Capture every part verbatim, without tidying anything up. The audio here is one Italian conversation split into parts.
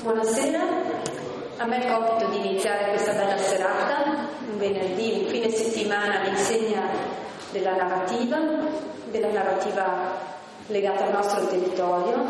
Buonasera, a me è il compito di iniziare questa bella serata, un venerdì, un fine settimana all'insegna della narrativa, della narrativa legata al nostro territorio.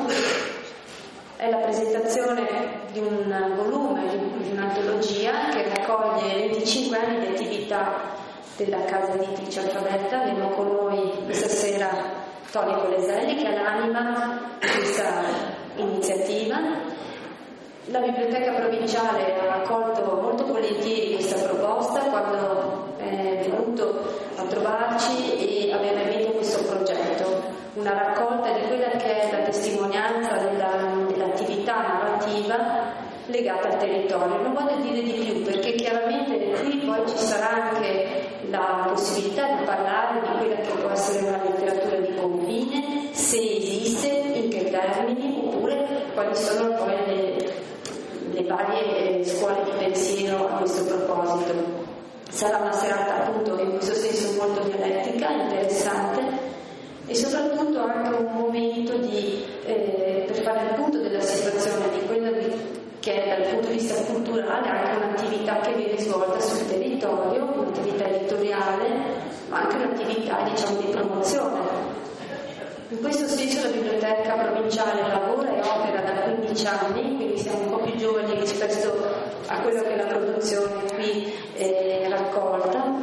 È la presentazione di un volume, di un'antologia che raccoglie venticinque anni di attività della casa editrice Alfabetta. Abbiamo con noi questa sera Tony Coleselli, che è l'anima di questa iniziativa. La Biblioteca Provinciale ha accolto molto volentieri questa proposta quando è venuto a trovarci e aveva in mente questo progetto, una raccolta di quella che è la testimonianza della, dell'attività narrativa legata al territorio. Non voglio dire di più perché chiaramente qui poi ci sarà anche la possibilità di parlare di quella che può essere una letteratura di confine, se esiste, in che termini, oppure quali sono poi le le varie scuole di pensiero a questo proposito. Sarà una serata appunto in questo senso molto dialettica, interessante e soprattutto anche un momento di, eh, per fare il punto della situazione di quella di, che è dal punto di vista culturale anche un'attività che viene svolta sul territorio, un'attività editoriale, ma anche un'attività diciamo di promozione. In questo senso la Biblioteca Provinciale lavora e opera da quindici anni, quindi siamo un po' più giovani rispetto a quello che è la produzione qui eh, raccolta,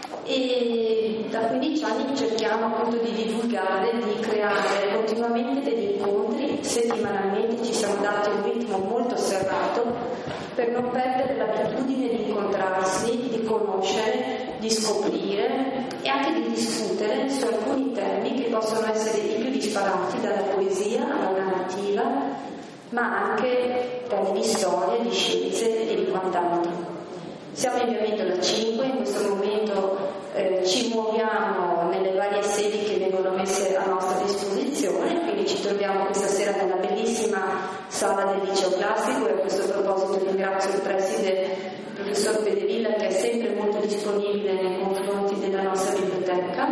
e da quindici anni cerchiamo appunto di divulgare, di creare continuamente degli incontri, settimanalmente ci siamo dati un ritmo molto serrato per non perdere l'abitudine di incontrarsi, di conoscere, di scoprire e anche di discutere su alcuni temi che possono essere i più disparati, dalla poesia alla narrativa, ma anche temi di storia, di scienze e di quant'altro. Siamo in via Vendola cinque, in questo momento eh, ci muoviamo nelle varie sedi che vengono messe a nostra disposizione, quindi ci troviamo questa sera nella bellissima sala del liceo classico e a questo proposito ringrazio il preside, il professor Pedevilla, che è sempre molto disponibile nei confronti della nostra biblioteca,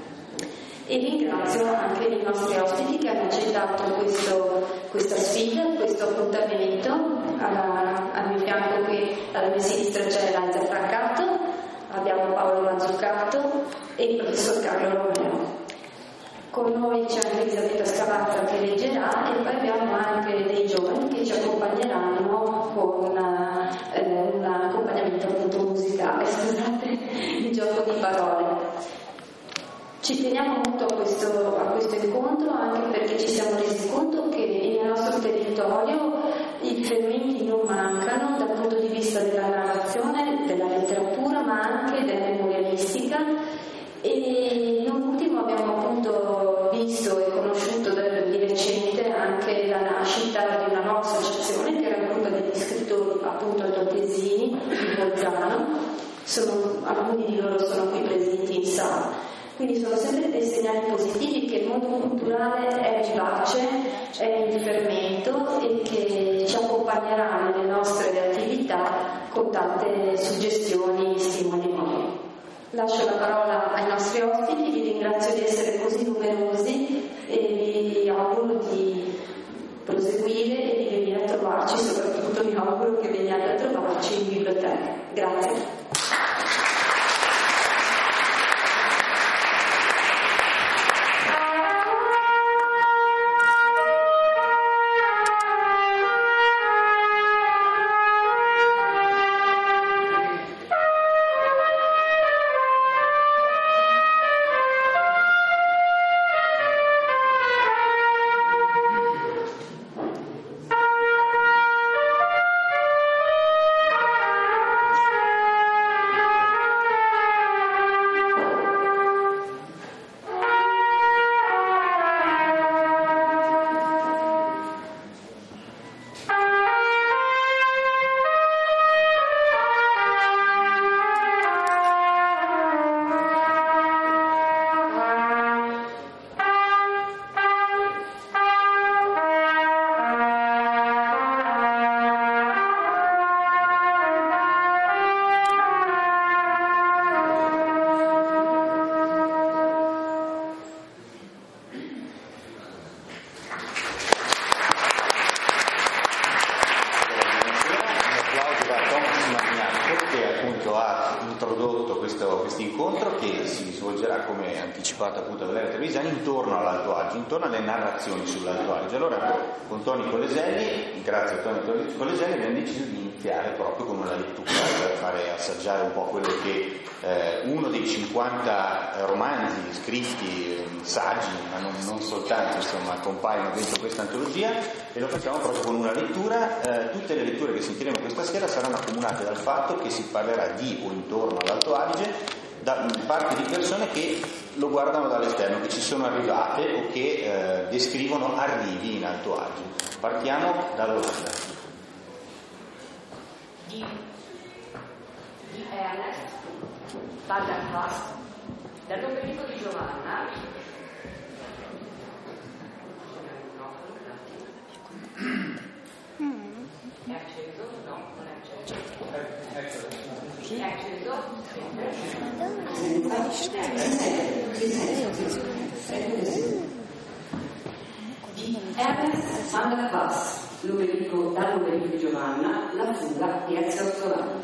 e ringrazio anche i nostri ospiti che hanno accettato questo, questa sfida, questo appuntamento. Alla, al mio fianco qui, alla mia sinistra c'è Lanza Francato, abbiamo Paolo Mazzucato e il professor Carlo Romeo. Con noi c'è anche Elisabetta Scavazza che leggerà, e poi abbiamo anche dei giovani che ci accompagneranno con una, eh, un accompagnamento appunto musicale, scusate, il gioco di parole. Ci teniamo molto a questo, a questo incontro anche perché ci siamo resi conto che nel nostro territorio i fermenti non mancano dal punto di vista della narrazione, della letteratura, ma anche della memorialistica, e non ultimo abbiamo appunto visto e conosciuto di recente anche la nascita di una nuova associazione che raggruppa degli scrittori appunto altoatesini di Bolzano. Sono, alcuni di loro sono qui presenti in sala. Quindi sono sempre dei segnali positivi che il mondo culturale è vivace, è in fermento e che ci accompagnerà nelle nostre attività con tante suggestioni e stimoli nuovi. Lascio la parola ai nostri ospiti, vi ringrazio di essere così numerosi e vi auguro di proseguire e di venire a trovarci, soprattutto mi auguro che veniate a trovarci in biblioteca. Grazie. introdotto questo incontro che si svolgerà, come anticipato appunto da Valeria Trevisani, intorno all'Alto Adige, intorno alle narrazioni sull'Alto Adige. Allora con Toni Coleselli, grazie a Toni Coleselli, abbiamo deciso di iniziare proprio con una lettura per fare assaggiare un po' quello che eh, uno dei cinquanta romanzi scritti, saggi, ma non, non soltanto, insomma, compaiono dentro questa antologia, e lo facciamo proprio con una lettura. Eh, tutte le letture che sentiremo questa sera saranno accomunate dal fatto che si parlerà di o intorno all'Alto Adige da parte di persone che lo guardano dall'esterno, che ci sono arrivate o che eh, descrivono arrivi in Alto Adige. Partiamo dall'Olanda. Die, die Ernest van der Vast, dall'Ombelico di Giovanna, è acceso? No, non è acceso. È acceso? Di Ernest van der Vast, l'Ombelico, dall'Ombelico di Giovanna, la fuga di Ezio Ortolano.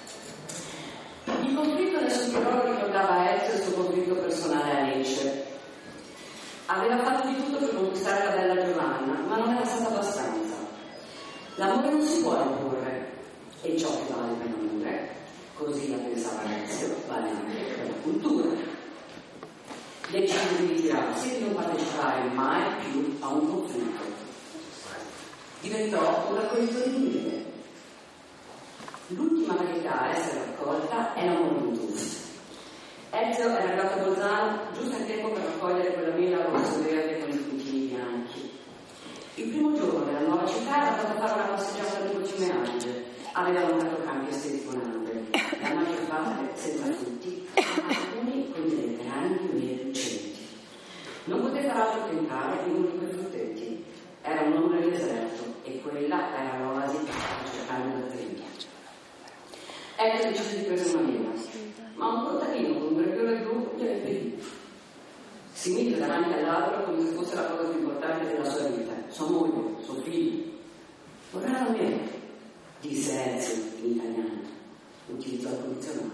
Il conflitto nel suo Tirolo ricordava Ezio il suo conflitto personale a Lecce. Aveva fatto di tutto per conquistare la bella Giovanna, ma non era stato abbastanza. L'amore non si può imporre, e ciò che vale per l'amore, così la pensava Ezio, vale anche per la cultura. Decise di ritirarsi e di non partecipare mai più a un conflitto. Diventò un raccoglitore di mele. L'ultima varietà a essere raccolta è la Morontus. Ezio era arrivato a Bolzano giusto in tempo per raccogliere quella mela rosso-verde con i puntini bianchi. Il primo giorno della nuova città era andato a fare una passeggiata lungo Cime Adige. Aveva notato campi esteticamente, la maggior parte senza frutti, ma alcuni con delle grandi mele lucenti. Non poté far altro che entrare in uno di quei frutteti. Era un nome del deserto e quella era l'oasi cercando da tempo. Ezio decise di prendere una mela, ma un contadino con un breviole blu gliela impedì. Si mise davanti all'albero come se fosse la cosa più importante della sua vita, sua moglie, suo figlio. Vorrà la mela, disse Ezio in italiano, utilizzò il condizionale.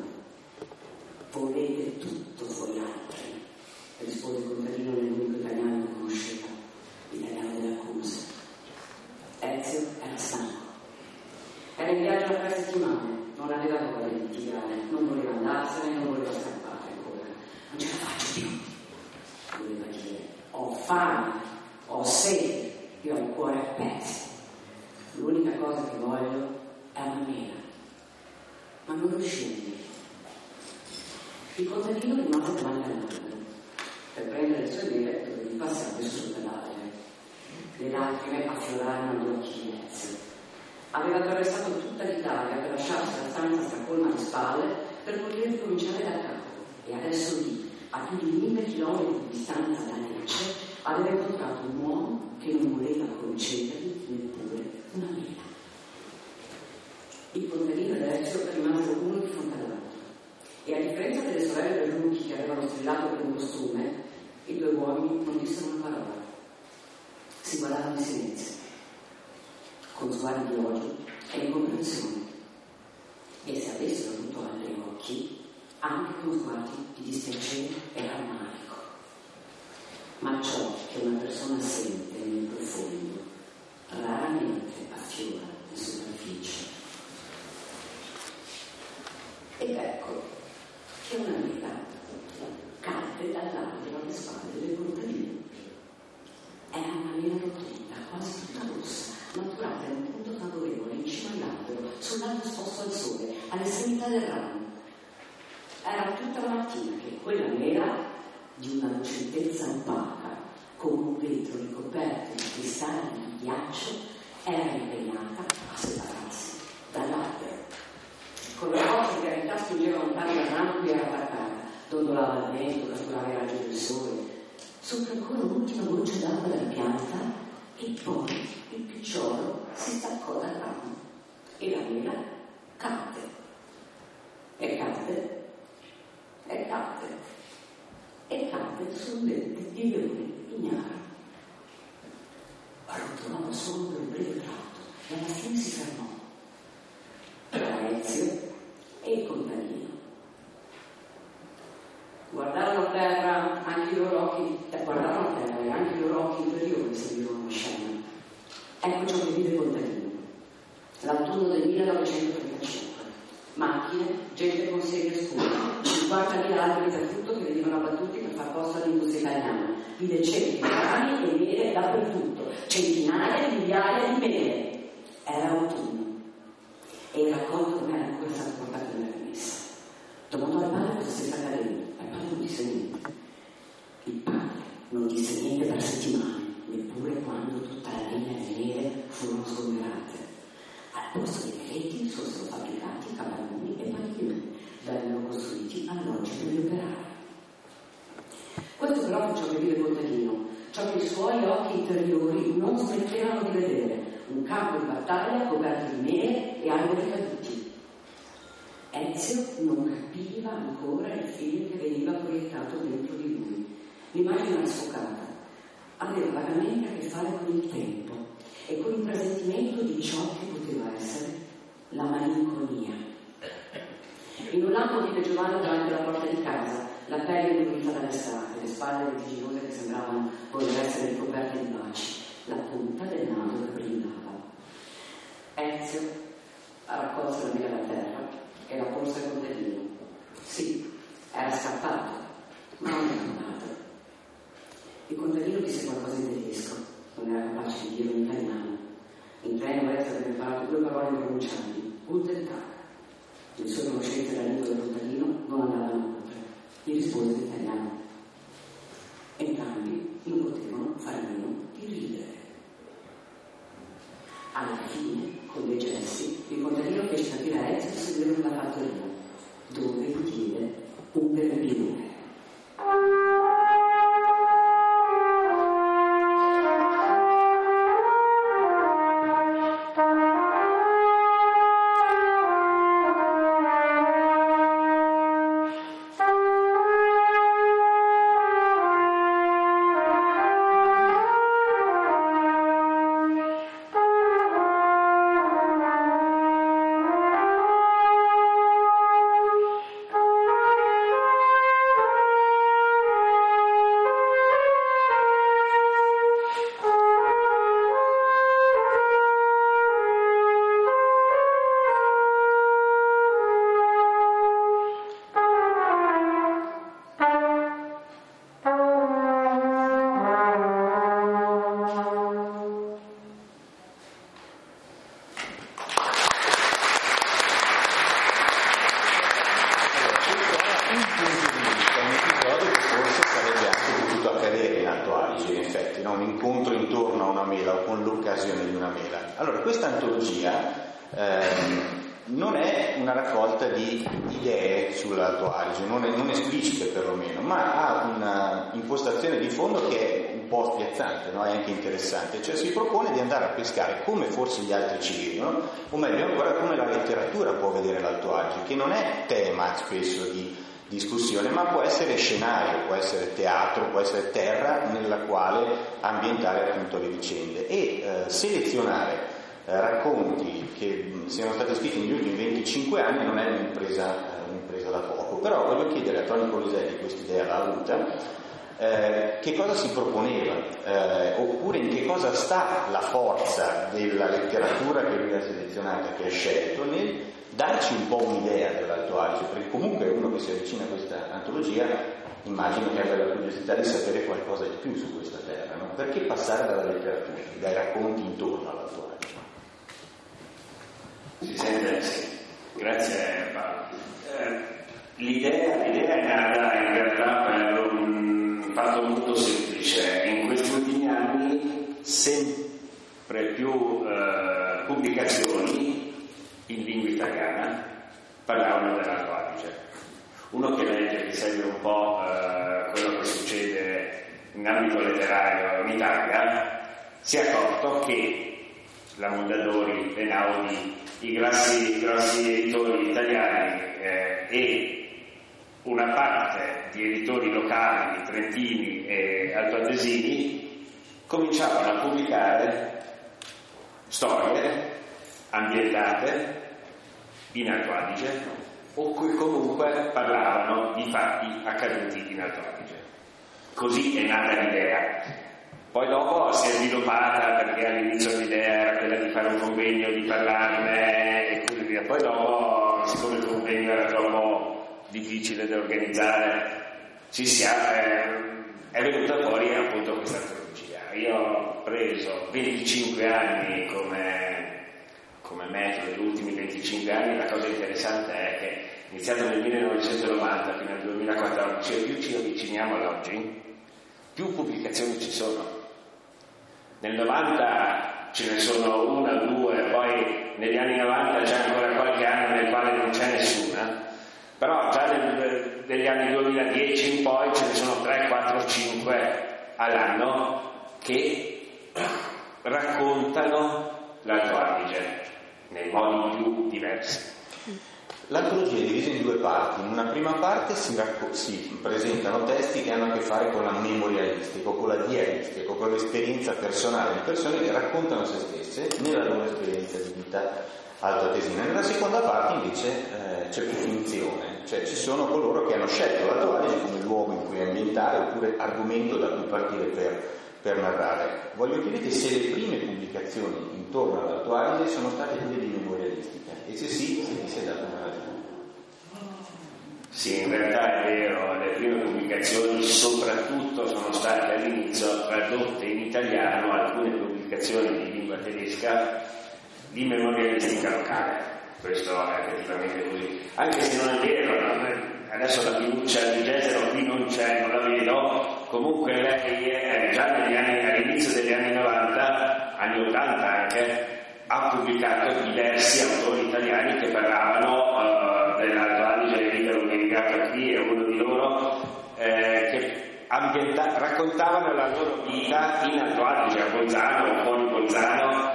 Volete tutto voi altri, rispose il contadino nell'unico italiano che conosceva, l'italiano delle accuse. Ezio era stanco. Era in viaggio da tre settimane. Non aveva voglia di litigare, non voleva andarsene, non voleva scappare ancora. Non ce la faccio più, voleva dire. Ho fame, ho sete, io ho il cuore a pezzi. L'unica cosa che voglio è una mela. Ma non riuscì a dire. Il contadino rimase davanti all'albero. Per prendere le sue mele dovevi passare sul pedale. Le lacrime affiorarono agli occhi di Ezio. Aveva attraversato tutta l'Italia per lasciarsi la stanza stracolma alle spalle per poter ricominciare da capo, e adesso lì, a più di mille chilometri di distanza da Lecce, aveva incontrato un uomo che non voleva concedergli neppure una mela. Il contadino ed Ezio rimasero uno di fronte all'altro, e a differenza delle sorelle Giunchi che avevano strillato per un costume, i due uomini non dissero una parola. Si guardavano in silenzio, con sguardi di odio e incomprensione, e se avessero avuto altri occhi, anche con sguardi di dispiacere e rammarico. Ma ciò che una persona sente nel profondo raramente affiora in superficie. Ed ecco che una mela cadde dall'albero alle spalle del contadino. Era una mela rotonda, quasi tutta rossa, maturata in un punto favorevole in cima all'albero, sul lato esposto al sole, all'estremità del ramo. Era tutta la mattina che quella mela, di una lucentezza opaca, come un vetro ricoperto di cristalli di ghiaccio, era impegnata a separarsi dall'albero. Con le forze che in tasca spingeva lontano dal ramo cui era attaccata, dondolava il vento, catturava i raggi del sole, sopra ancora un'ultima goccia d'acqua dalla pianta, e poi il picciolo si staccò dal ramo e la mela cadde e cadde e cadde e cadde sul verde di leone ignaro. Rotolava solo per un breve tratto e alla fine si fermò. Tra Ezio e il contadino occhi guardavano a terra e anche i loro occhi interiori seguivano la scena. Ecco ciò che vive Contadino. L'autunno del millenovecentotrentacinque. Macchine, gente con sedie scure, cinquantamila alberi da frutto che venivano abbattuti per far posto all'industria italiana. Vide ceppi, rami e mele dappertutto, centinaia di migliaia di mele. Era autunno e il raccolto non era ancora stato portato nella rimessa. Domandò al padre cosa stesse accadendo. Il padre non disse niente. Il padre non disse niente per settimane, neppure quando tutta la legna e le mele furono sgomberate. Al posto dei letti fossero fabbricati capannoni e padiglioni, vennero costruiti alloggi per gli operai. Questo però fu ciò che vive Contadino, ciò che i suoi occhi interiori non smettevano di vedere, un campo di battaglia coperto di mele e alberi caduti. Ezio non capiva ancora il film che veniva proiettato dentro di lui. L'immagine era sfocata, aveva vagamente a che fare con il tempo e con il presentimento di ciò che poteva essere la malinconia. In un lampo vide Giovanni davanti alla porta di casa, la pelle indurita dall'estate, le spalle litigiose che sembravano voler essere ricoperte di baci, la punta del naso che brillava. Ezio raccolse la mela da terra e la porse al Contadino. Sì, era scappato, ma non era andato. Il Contadino disse qualcosa in tedesco, non era capace di dirlo in italiano. In treno Ezio aveva imparato due parole impronunciabili, Guten Tag. Le sue conoscenze della lingua del Contadino non andavano oltre. Gli rispose in italiano. Entrambi non potevano fare meno di ridere. Alla fine, con dei gesti, il Contadino fece capire a Ezio di seguire nella fattoria, dove gli diede un peperino. Cioè si propone di andare a pescare come forse gli altri ci vedono, o meglio ancora come la letteratura può vedere l'Alto Adige, che non è tema spesso di discussione, ma può essere scenario, può essere teatro, può essere terra nella quale ambientare appunto le vicende e eh, selezionare eh, racconti che mh, siano stati scritti negli ultimi venticinque anni non è un'impresa, eh, un'impresa da poco. Però voglio chiedere a Toni Coliselli, questa idea l'ha avuta, Eh, che cosa si proponeva, eh, oppure in che cosa sta la forza della letteratura che lui ha selezionato, che ha scelto, nel darci un po' un'idea dell'Alto Adige, perché comunque uno che si avvicina a questa antologia immagino che abbia la curiosità di sapere qualcosa di più su questa terra, no? Perché passare dalla letteratura, dai racconti intorno all'Alto Adige? Si sente? Sì. Grazie Paolo. Eh, l'idea, l'idea è nata in realtà per un fatto molto semplice. In questi ultimi anni sempre più eh, pubblicazioni in lingua italiana parlavano dell'Alto Adige. Uno che legge, che segue un po' eh, quello che succede in ambito letterario in Italia, si è accorto che la Mondadori, l'Einaudi, i grossi, grossi editori italiani eh, e una parte di editori locali, trentini e altoatesini cominciavano a pubblicare storie ambientate in Alto Adige o che comunque parlavano di fatti accaduti in Alto Adige. così è nata l'idea. Poi dopo si è sviluppata, perché all'inizio l'idea era quella di fare un convegno, di parlarne e così via. Poi dopo, siccome il convegno era troppo difficile da organizzare, ci si è, è venuta fuori appunto questa antologia. Io ho preso venticinque anni come, come metodo, gli ultimi venticinque anni. La cosa interessante è che iniziato nel millenovecentonovanta fino al duemilaquattordici, più ci avviciniamo all'oggi, più pubblicazioni ci sono. Nel novanta ce ne sono una o due, poi negli anni novanta c'è ancora qualche anno nel quale non c'è nessuna, però già nel, negli anni duemiladieci in poi ce ne sono tre, quattro, cinque all'anno che raccontano l'Alto Adige nei modi più diversi. L'antologia è divisa in due parti. In una prima parte si, racco- si presentano testi che hanno a che fare con la memorialistica, con la diaristica, con l'esperienza personale di persone che raccontano se stesse nella loro esperienza di vita altoatesina. Nella seconda parte invece eh, c'è più finzione, cioè ci sono coloro che hanno scelto l'Alto Adige come luogo in cui ambientare oppure argomento da cui partire per, per narrare. Voglio chiederti se le prime pubblicazioni intorno all'Alto Adige sono state quelle di memorialistica e se sì, se ti sei dato una ragione. Sì, in realtà è vero, le prime pubblicazioni soprattutto sono state all'inizio tradotte in italiano, alcune pubblicazioni di lingua tedesca di memorialistica locale. Questo è effettivamente così, anche se non è vero, adesso la fiducia di Gesero qui non c'è, non la vedo. Comunque lei è già negli anni, all'inizio degli anni novanta, anni ottanta anche, ha pubblicato diversi autori italiani che parlavano uh, dell'Alto Adige. L'ho dedicato qui, è uno di loro, eh, che ambienta- raccontavano la loro vita in Alto Adige, a Bolzano, fuori Bolzano,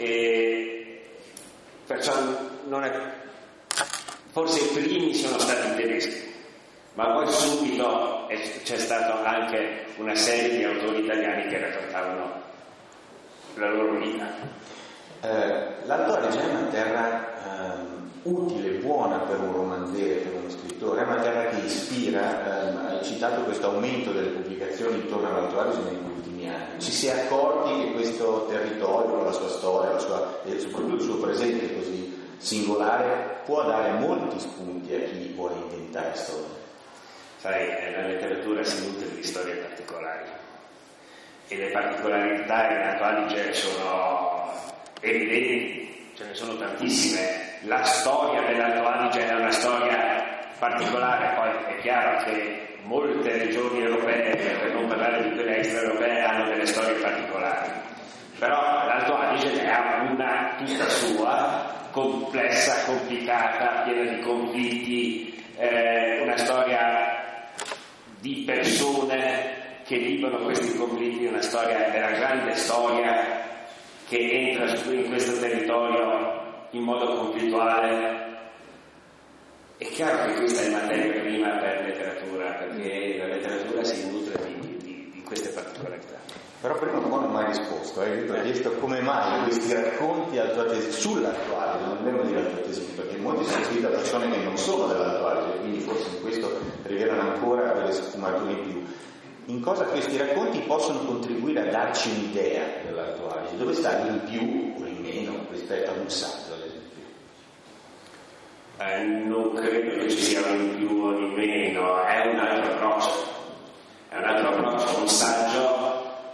e perciò non è, forse i primi sono stati i tedeschi, ma poi subito è, c'è stata anche una serie di autori italiani che raccontavano la loro vita. Eh, L'Alto Adige è una terra eh, utile, buona per un romanziere, per uno scrittore, è una terra che ispira. Eh, hai citato questo aumento delle pubblicazioni intorno all'Alto Adige negli ultimi anni. Ci si è accorti che questo territorio, la sua storia, la sua, e soprattutto il suo presente così singolare, può dare molti spunti a chi vuole inventare storie. Sai, la letteratura si nutre di storie particolari e le particolarità in Alto Adige sono evidenti, ce ne sono tantissime. La storia dell'Alto Adige è una storia particolare, poi è chiaro che molte regioni europee, per non parlare di quelle extraeuropee, hanno delle storie particolari, però l'Alto Adige ne ha una tutta sua, complessa, complicata, piena di conflitti, eh, una storia di persone che vivono questi conflitti, una storia della grande storia che entra in questo territorio in modo conflittuale. È chiaro che questa è materia prima per letteratura, perché la letteratura si nutre di, di, di queste particolarità. Però prima un po' non mi hai risposto, eh? Io ti ho chiesto come mai questi racconti altoatesini, sull'Alto Adige, non dobbiamo dire altoatesini, perché molti sono scritti da persone che non sono dell'Alto Adige, quindi forse in questo rivelano ancora delle sfumature in più. In cosa questi racconti possono contribuire a darci un'idea dell'Alto Adige? Dove sta in più o in meno rispetto a un saggio, ad esempio? Eh, non credo che ci sia un in più o in meno, è un altro approccio. È un altro approccio, un saggio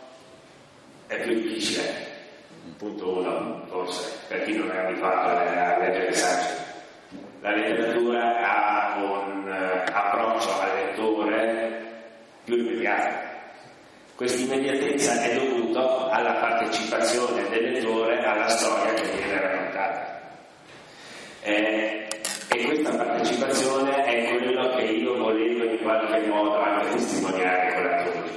è più difficile, punto uno, forse, per chi non è abituato a leggere saggi. La letteratura ha un uh, approccio al lettore più immediato. Questa immediatezza è dovuta alla partecipazione del lettore alla storia che viene raccontata. Eh, e questa partecipazione è quello che io volevo in qualche modo anche testimoniare con l'antologia.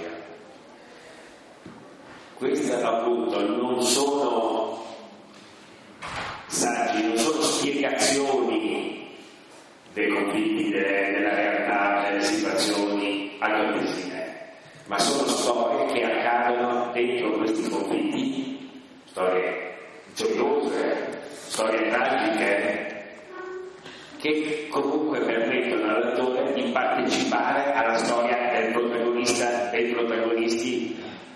Queste appunto non sono saggi, non sono spiegazioni dei conflitti, delle, della realtà, delle situazioni altoatesine, ma sono storie che accadono dentro questi conflitti, storie gioiose, storie tragiche, che comunque permettono al lettore di partecipare alla storia del protagonista, dei protagonisti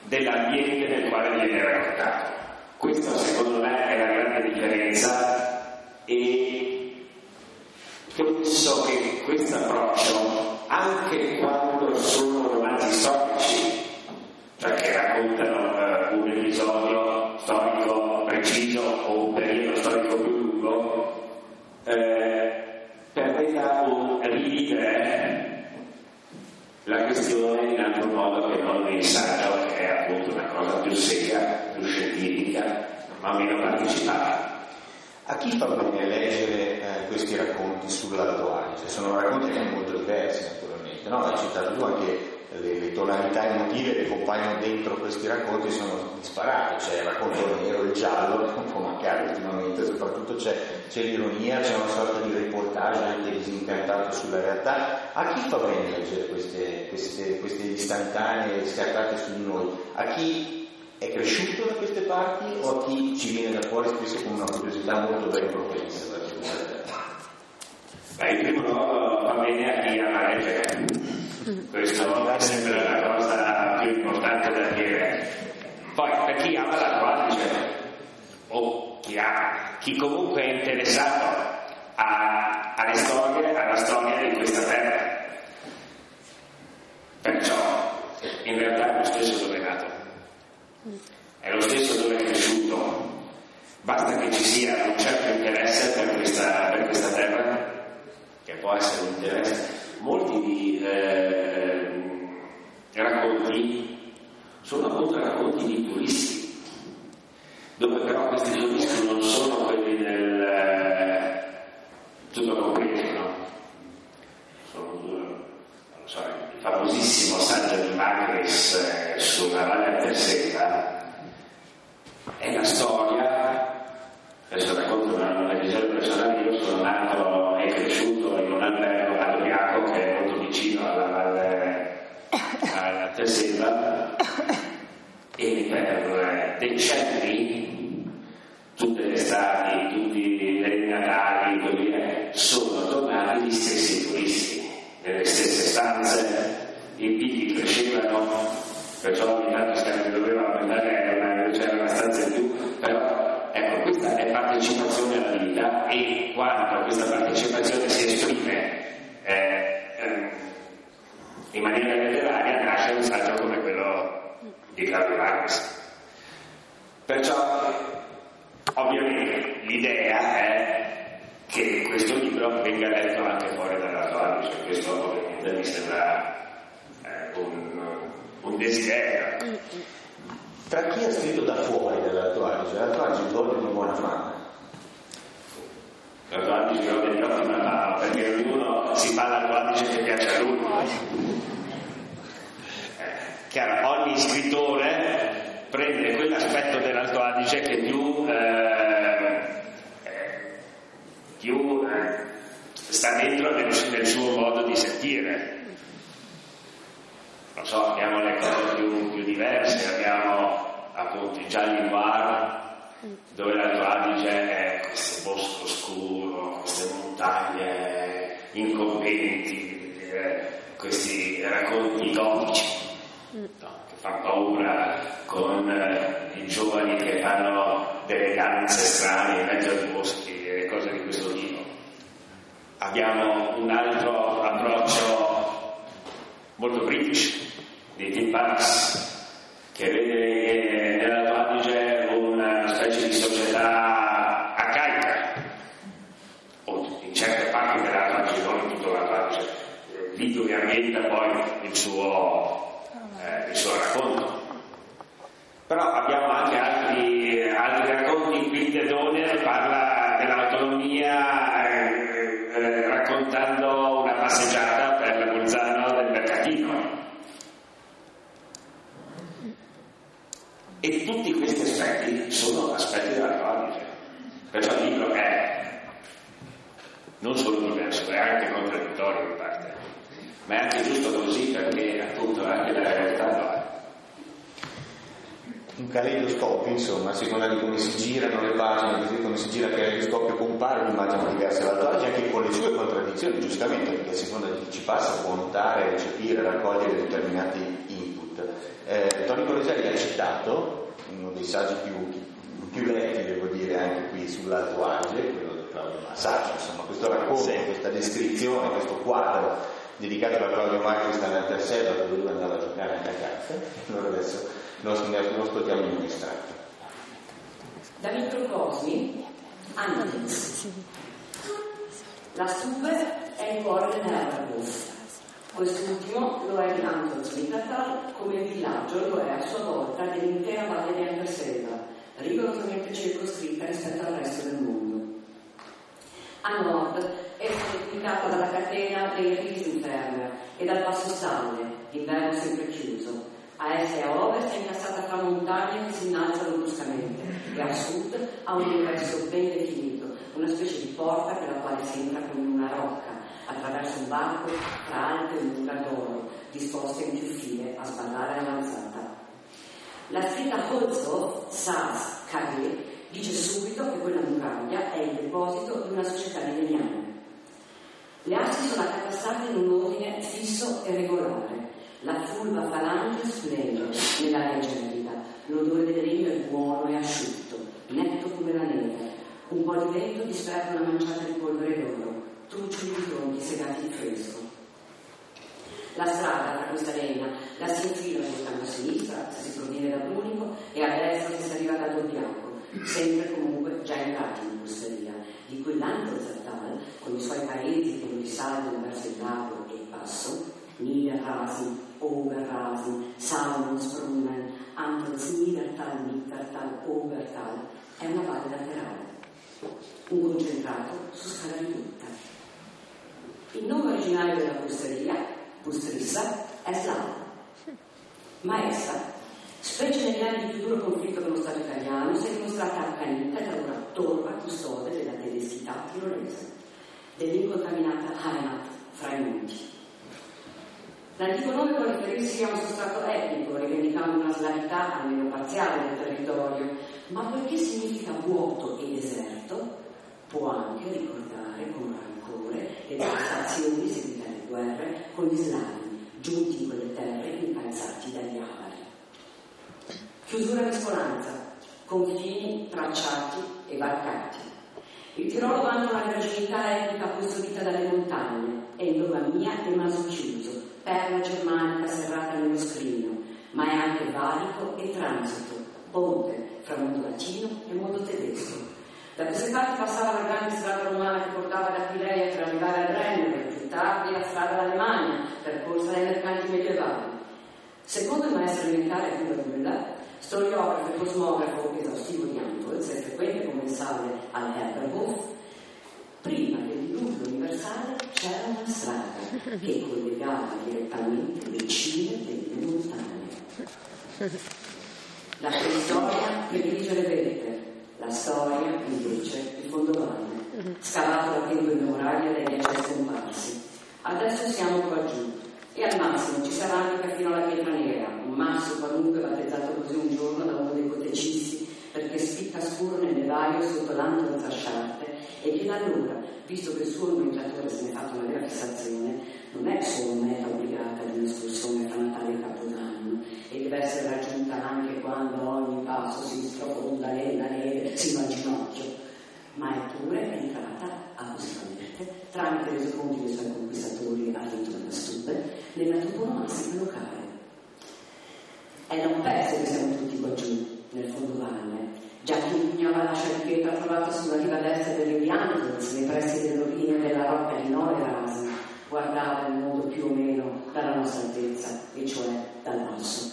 dell'ambiente nel quale viene raccontato. Questa secondo me è la grande differenza, e penso che questo approccio, anche quando sono romanzi storici, cioè che raccontano eh, un episodio storico preciso o un periodo storico più lungo, eh, permetta un rivivere la questione in altro modo che non il saggio, che è appunto una cosa più seria, più scientifica, ma meno partecipata. A chi fa bene leggere eh, questi racconti sull'attuale? Cioè, sono racconti anche molto diversi, naturalmente, no? Hai citato tu anche le, le tonalità emotive che accompagnano dentro questi racconti sono disparate, c'è il racconto nero, il giallo, un po' macchiato ultimamente, soprattutto c'è, c'è l'ironia, c'è una sorta di reportage anche disincantato sulla realtà. A chi fa bene leggere queste, queste, queste istantanee scattate su di noi? A chi è cresciuto da queste parti o a chi ci viene da fuori spesso con una curiosità molto ben propensa? Beh, in primo luogo va bene a chi ama leggere. Questo è sempre la cosa più importante da dire. Poi per chi ama l'attuale, o chi, ha, chi comunque è interessato a, alle storie, alla storia di questa terra. Perciò in realtà è lo stesso dove è nato, è lo stesso dove è cresciuto. Basta che ci sia un certo interesse per questa, per questa terra, che può essere un interesse. Molti di eh, racconti sono appunto racconti di turisti, dove però questi turisti non sono quelli del eh, tutto compreso, no? Sono, non so, il famosissimo saggio di Magris eh, sulla Valle Tercera è la storia. Adesso racconto un episodio personale. Io sono nato e cresciuto in un albergo a Doriaco, che è molto vicino alla Valle alla Tercera, e per decenni, tutte le estati, tutti i natali, così via, sono tornati gli stessi turisti, nelle stesse stanze, i figli crescevano, perciò ogni tanto si doveva aumentare, c'era una stanza in più, però ecco, questa è partecipazione alla vita, e quando questa partecipazione si esprime eh, eh, in maniera letteraria, nasce un saggio come quello di Claudio Magris. Perciò ovviamente l'idea è che questo libro venga letto anche fuori dall'attuale, cioè questo ovviamente mi sembra eh, un, un desiderio. Tra chi ha scritto da fuori dall'attuale, cioè l'attuale ci vuole una buona fama. L'attuale ci vuole una buona fama, perché ognuno si fa l'attuale che piace a lui. Eh, chiaro, ogni scrittore prende quell'aspetto dell'Alto Adige che più, eh, eh, più eh, sta dentro nel, nel suo modo di sentire. Non so, abbiamo le cose più, più diverse, abbiamo appunto i gialli noir, dove l'Alto Adige è questo bosco scuro, queste montagne incombenti, questi racconti gotici, no, che fanno paura, con eh, i giovani che fanno delle danze strane in mezzo ai boschi e cose di questo tipo. Abbiamo un altro approccio molto british di Tim Banks, che vede nell'Alto Adige una specie di società arcaica, o in certe parti dell'Alto Adige, non in tutto l'Alto Adige, lì dove ambienta poi il suo, eh, il suo racconto. Però abbiamo anche altri, altri racconti. Quinte Donner parla dell'autonomia eh, eh, raccontando una passeggiata per la Bolzano del Mercatino. E tutti questi aspetti sono aspetti dell'Alto Adige. Perciò il libro è non solo diverso, è anche contraddittorio in parte, ma è anche giusto così, perché appunto anche la realtà lo è. Un caleidoscopio, insomma, a seconda di come si girano le pagine, così come si gira il caleidoscopio, compare un'immagine diversa dall'Alto Adige, anche con le sue contraddizioni, giustamente, perché a seconda di chi ci passa può notare, recepire, raccogliere determinati input. Eh, Toni Coleselli ha citato uno dei saggi più, più letti, devo dire, anche qui sull'Alto Adige, quello del Claudio Saggio, insomma, questo racconto, sì, questa descrizione, questo quadro dedicato a Claudio Magno che sta nel Tersello, dove lui andava a giocare anche a carte. Allora adesso lo, lo ascoltiamo in un estratto. Da microcosmi, Antix. La Stube è il cuore dell'Erabus. Quest'ultimo lo è di Antolz-Mittertal, come il villaggio lo è a sua volta dell'intera valle di Anterselva, rigorosamente circoscritta rispetto al resto del mondo. A nord è limitata dalla catena dei Riesenferner e dal Passo Stalle, d'inverno sempre chiuso. A est e a ovest è incassata fra montagne che si innalzano bruscamente e a sud ha un ingresso ben definito, una specie di porta per la quale si entra come in una rocca, attraverso un varco tra alte mura d'oro, disposte in più file a sbarrare l'avanzata. La scritta Holzhof, Saas, K G dice subito che quella muraglia è il deposito di una società di legname. Le assi sono accatastate in un ordine fisso e regolare. La fulva falange splende nell'aria gelida, l'odore del legno è buono e asciutto, netto come la neve. Un po' di vento disperde una manciata di polvere d'oro, truccioli di tronchi segati di fresco. La strada tra questa legna la si infila voltando a sinistra se si proviene da Brunico e a destra se si arriva da Dobbiaco, sempre comunque già entrati in Busteria, di cui l'Antolzertal, con i suoi paesi che lo risalgono verso il lago e il passo, Niederrasen, Oberrasen, Salmonsbrunnen, Antolz-Niedertal, Mittertal, Obertal, è una valle laterale, un concentrato su scala ridotta. Il nome originario della Busteria, Bustrissa, è slavo, ma essa, specie negli anni di più duro conflitto con lo Stato italiano, si è dimostrata accanita da una torva custode della tedeschità tirolese, dell'incontaminata Heimat fra i monti. L'antico nome può riferirsi a un sostrato etnico, rivendicando una slavità almeno parziale del territorio, ma poiché significa vuoto e deserto, può anche ricordare con rancore le devastazioni seguite alle guerre con gli slavi, giunti in quelle terre incalzati dagli avari. Chiusura di Speranza, confini tracciati e varcati. Il Tirolo vanta una virginità etnica custodita dalle montagne, è endogamia e maso chiuso, perla germanica serrata nello scrigno, ma è anche valico e transito, ponte fra mondo latino e mondo tedesco. Da queste parti passava la grande strada romana che portava da Aquileia per arrivare al Brennero, più tardi la strada d'Alemagna, percorsa dai mercanti medievali. Secondo il maestro elementare Hugo Müller, storiografo e cosmografo esaustivo di Antolz e frequente commensale al Herberhof, prima del diluvio universale c'era una strada che collegava direttamente le cime delle montagne. La preistoria predilige le vette, la storia invece il fondovalle, scavato da tempo immemorabile dai ghiacciai scomparsi. Adesso siamo qua giù e al massimo ci sarà anche fino alla pietra nera, un masso qualunque battezzato così un giorno da uno dei cotecisti perché spicca scuro nel nevaio sotto l'Antolz a Sciarte e che da allora, visto che il suo nomenclatore se ne è fatto una vera fissazione, non è solo meta obbligata di un'escursione fra Natale e Capodanno e deve essere raggiunta anche quando ogni passo si sprofonda nella neve sino al ginocchio, ma è pure entrata abusivamente, tramite i resoconti dei suoi conquistatori all'interno della Stube, nella toponomastica locale. È da un pezzo che siamo tutti qua giù, nel fondovalle, già chi impugnava la sciarpetta trovata sulla riva destra dell'Oriantolz, nei pressi dell'origine della rocca di Neurasen, guardava il mondo più o meno dalla nostra altezza, e cioè dal basso.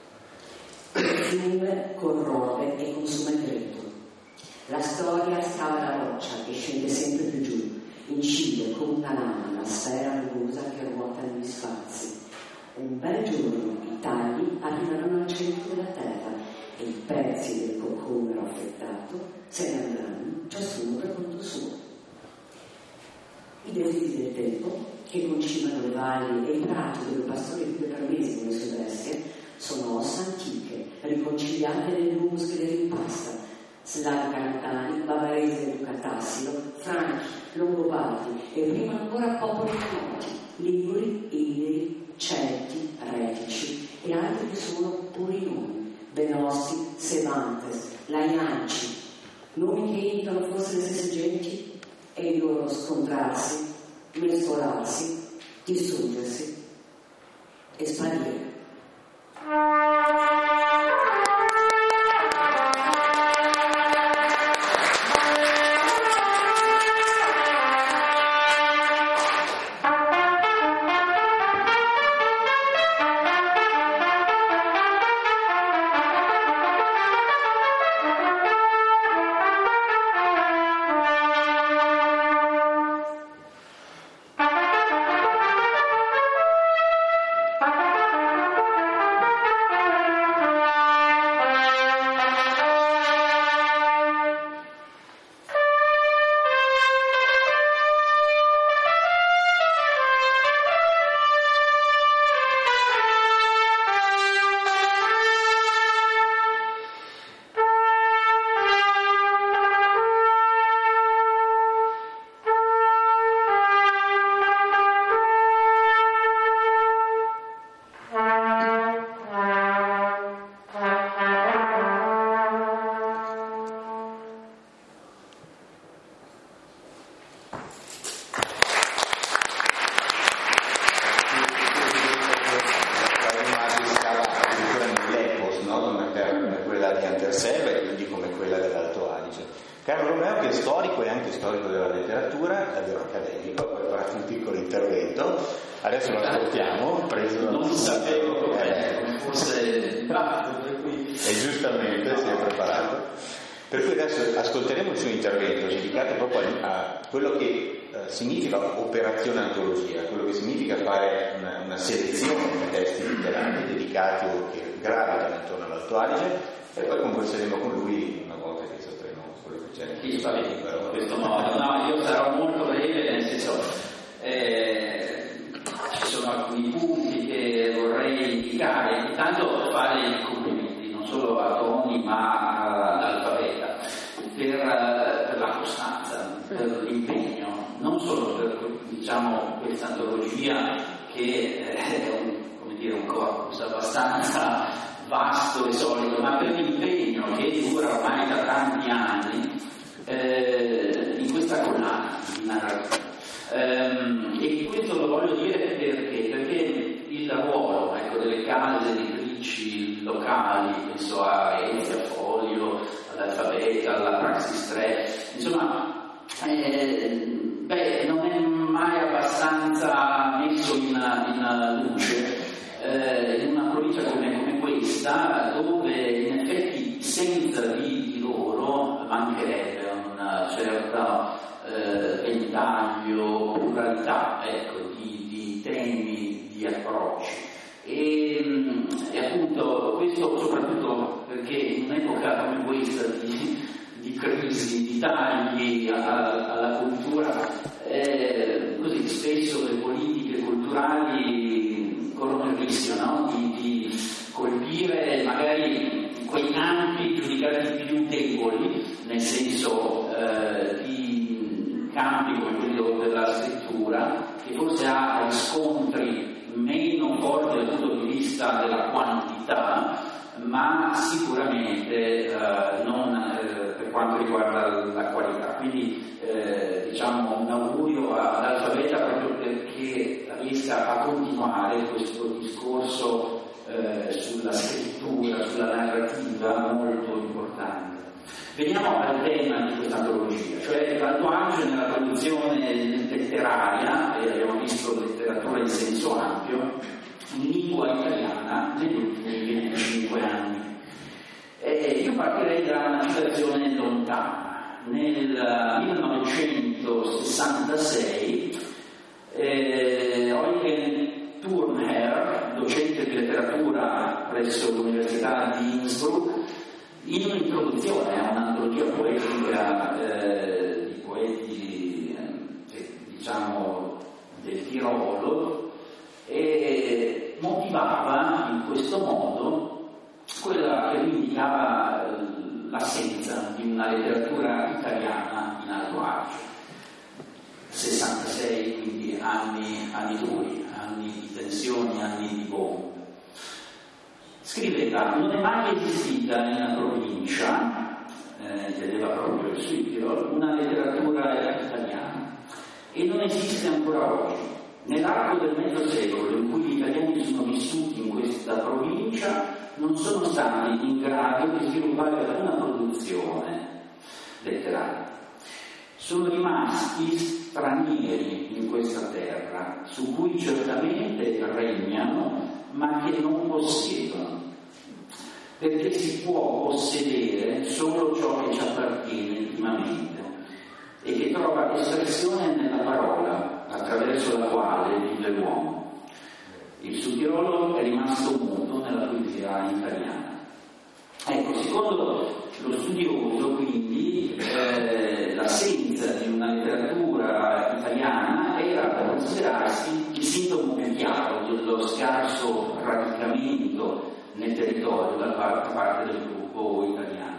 Il fiume corrode e consuma il greto. La storia scava la roccia e scende sempre più giù, incide come una lama la sfera rugosa che ruota negli spazi. Un bel giorno i tagli arriveranno al centro della terra e i pezzi del cocomero affettato se ne andranno ciascuno per conto suo. I deserti del tempo, che concimano le valli e i prati dove i pastori più le sue bestie, sono ossa antiche, riconciliate nell'humus che le rimpasta, slavi carantani, bavaresi del Ducatassilo, franchi, longobardi e prima ancora popoli remoti, liguri, illiri, celti, retici e altri che loro scontrarsi, mescolarsi, distruggersi e sparire. Significa operazione antologia, quello che significa fare una, una selezione di testi letterari dedicati o che gravitano intorno all'Alto Adige, e poi converseremo con lui una volta che sapremo quello che c'è. Sì, va bene, però in questo modo. No, io sarò molto breve, nel senso eh, ci sono alcuni punti che vorrei indicare, intanto fare i complimenti non solo a Toni ma all'Alfabeta per, per la costanza, per l'impegno. Non solo per, diciamo, questa antologia che è un, come dire, un corpus abbastanza vasto e solido, ma per l'impegno che dura ormai da tanti anni eh, in questa collana di narrativa. Ehm, e questo lo voglio dire perché? Perché il ruolo, ecco, delle case editrici locali, penso a Ezia, Folio, all'Alfabeta, alla Praxis tre, insomma, eh, beh, non è mai abbastanza messo in, in luce eh, in una provincia come, come questa, dove in effetti senza di, di loro mancherebbe un certo eh, ventaglio, pluralità, ecco, di, di temi, di approcci. E, e appunto questo soprattutto perché in un'epoca come questa di di crisi, di tagli alla, alla cultura, eh, così spesso le politiche culturali corrono il rischio, no? di, di colpire magari quei campi giudicati più deboli, nel senso eh, di campi come quello della scrittura, che forse ha riscontri meno forti dal punto di vista della quantità, ma sicuramente eh, non eh, per quanto riguarda la qualità. Quindi eh, diciamo un augurio ad Alfabeta proprio perché riesca a continuare questo discorso eh, sulla scrittura, sulla narrativa molto importante. Veniamo al tema di questa antologia, cioè l'Alto Adige nella produzione letteraria, e abbiamo visto letteratura in senso ampio, in lingua italiana negli ultimi venticinque anni. Eh, io partirei da una citazione lontana. Nel millenovecentosessantasei eh, Eugen Thurnherr, docente di letteratura presso l'Università di Innsbruck, in un'introduzione a un'antologia poetica eh, di poeti eh, diciamo del Tirolo, e motivava in questo modo quella che lui indicava l'assenza di una letteratura italiana in Alto Adige. sessantasei, quindi anni, anni duri, anni di tensioni, anni di bombe. Scriveva: non è mai esistita nella provincia, eh, intendeva proprio il Südtirol, una letteratura italiana. esiste ancora oggi. Nell'arco del mezzo secolo in cui gli italiani sono vissuti in questa provincia non sono stati in grado di sviluppare alcuna produzione letteraria. Sono rimasti stranieri in questa terra, su cui certamente regnano, ma che non possiedono, perché si può possedere solo ciò che ci appartiene intimamente e che trova espressione nella parola attraverso la quale vive l'uomo. Il Sudtirolo è rimasto muto nella poesia italiana. Ecco, secondo lo studioso, quindi, eh, l'assenza di una letteratura italiana era per considerarsi il sintomo più chiaro dello scarso radicamento nel territorio da parte, parte del gruppo italiano.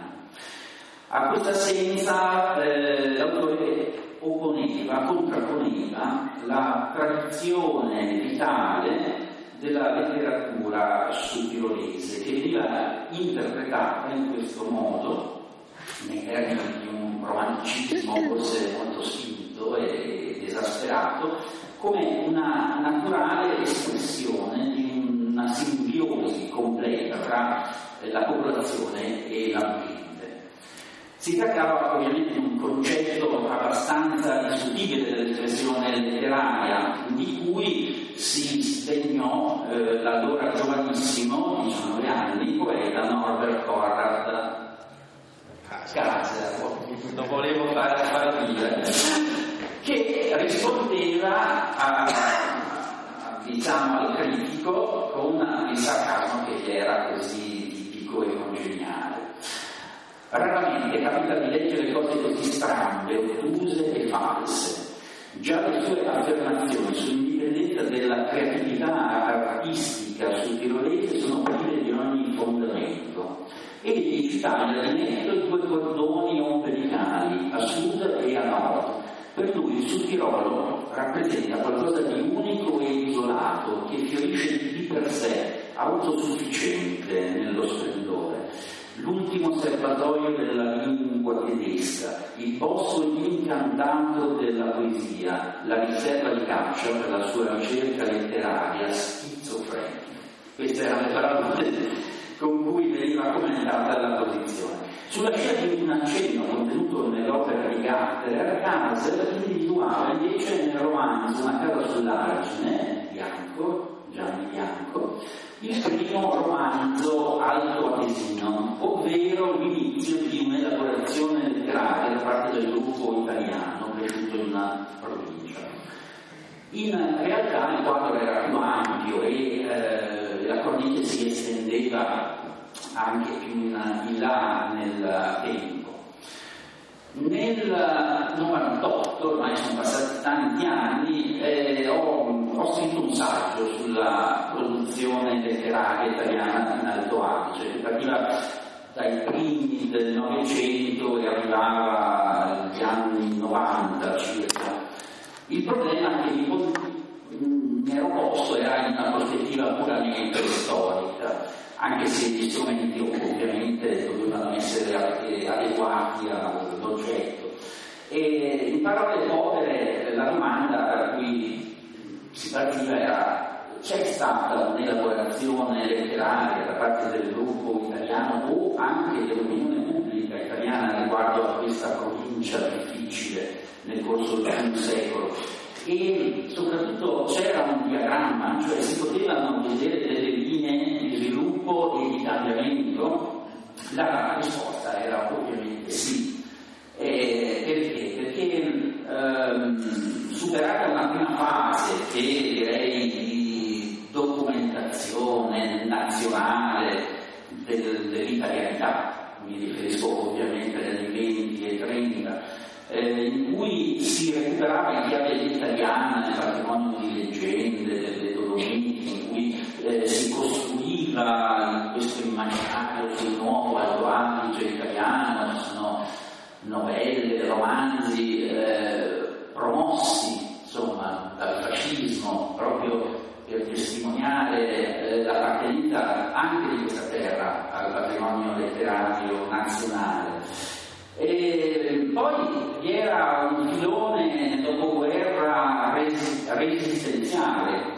A questa assenza eh, l'autore opponeva, contrapponeva la tradizione vitale della letteratura sudtirolese, che veniva interpretata in questo modo, nei termini di un romanticismo forse molto spinto e esasperato, come una naturale espressione di una simbiosi completa tra la popolazione e l'ambiente. Si trattava ovviamente di un concetto abbastanza discutibile dell'espressione letteraria, di cui si sdegnò eh, l'allora giovanissimo, diciannove anni, poeta Norbert Conrad Kaiser, lo volevo fare apparire, che rispondeva a, a, diciamo, al critico con il sarcasmo che gli era così tipico e congeniale. Raramente capita di leggere cose così strambe, ottuse e false. Già le sue affermazioni sull'indipendenza della creatività artistica sudtirolese sono prive di ogni fondamento. Egli ci taglia di netto i due cordoni ombelicali, a sud e a nord. Per lui il Sudtirolo rappresenta qualcosa di unico e isolato, che fiorisce di per sé, autosufficiente nello splendore. L'ultimo serbatoio della lingua tedesca, il posto incantato della poesia, la riserva di caccia per la sua ricerca letteraria schizofrenica. Queste erano le parole con cui veniva commentata la posizione. Sulla scia di un accenno contenuto nell'opera di Gatterer, Kaiser individuava invece nel romanzo Una casa sull'argine, Bianco, Gianni Bianco, il primo romanzo altoatesino, ovvero l'inizio di un'elaborazione letteraria da parte del gruppo italiano cresciuto in una provincia. In realtà il quadro era più ampio e eh, la cornice si estendeva anche più in, in là nel tempo. Nel novantotto, ormai sono passati tanti anni, eh, ho, ho scritto un saggio sulla produzione letteraria italiana in Alto Adige, che partiva dai primi del Novecento e arrivava agli anni novanta circa. Il problema che mi, mi ero posto era in una prospettiva puramente storica, anche se gli strumenti ovviamente dovevano essere adeguati all'oggetto. E in parole povere la domanda da cui si partiva era: c'è stata un'elaborazione letteraria da parte del gruppo italiano o anche dell'opinione pubblica italiana riguardo a questa provincia difficile nel corso del secolo? E soprattutto c'era un diagramma, cioè si potevano vedere delle linee di sviluppo e di cambiamento? La risposta era ovviamente sì. Eh, perché? Perché ehm, superata una prima fase che direi di documentazione nazionale del, dell'italianità, mi riferisco ovviamente agli anni venti e trenta, eh, in cui si recuperava in chiave italiana nel patrimonio di leggende, delle Dolomiti, in cui eh, si costruiva questo immaginario sul nuovo Alto Adige italiano, ci sono novelle, romanzi eh, promossi insomma dal fascismo proprio per testimoniare eh, l'appartenenza anche di questa terra al patrimonio letterario nazionale. E poi vi era un filone dopoguerra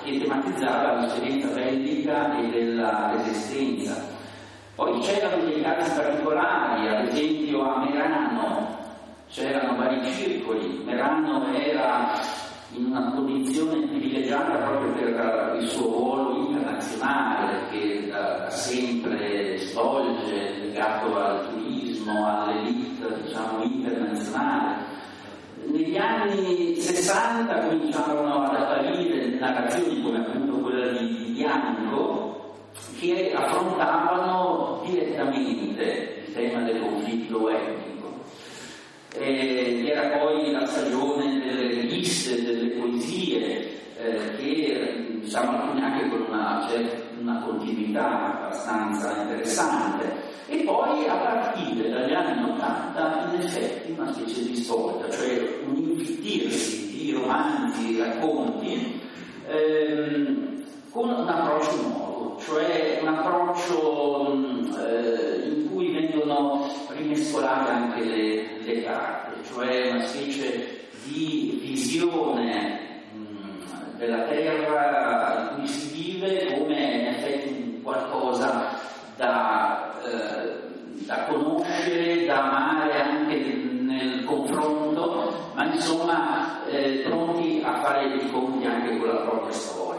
che tematizzava l'esperienza bellica e della resistenza. Poi c'erano dei casi particolari, ad esempio a Merano c'erano vari circoli. Merano era in una condizione privilegiata proprio per il suo ruolo internazionale che da, da sempre svolge, legato al turismo, all'elite, diciamo, internazionale. Negli anni sessanta cominciarono ad apparire narrazioni come appunto quella di Bianco che affrontavano direttamente il tema del conflitto etnico. Eh, era poi la stagione delle riviste, delle poesie, eh, che diciamo anche con una, cioè, una continuità abbastanza interessante. E poi a partire dagli anni ottanta in effetti una specie di svolta, cioè un infittirsi di romanzi, racconti, ehm, con un approccio nuovo, cioè un approccio eh, in cui vengono rimescolate anche le, le carte, cioè una specie di visione mh, della terra in cui si vive come in effetti qualcosa da, eh, da conoscere, da amare anche nel confronto, ma insomma eh, pronti a fare i conti anche con la propria storia.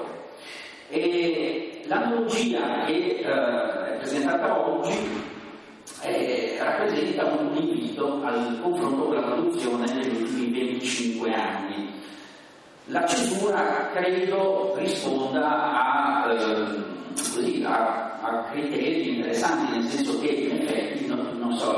E l'antologia che eh, è presentata oggi eh, rappresenta un invito al confronto con la produzione negli ultimi venticinque anni. La cesura credo risponda a, eh, così, a, a criteri interessanti, nel senso che in effetti non, non so,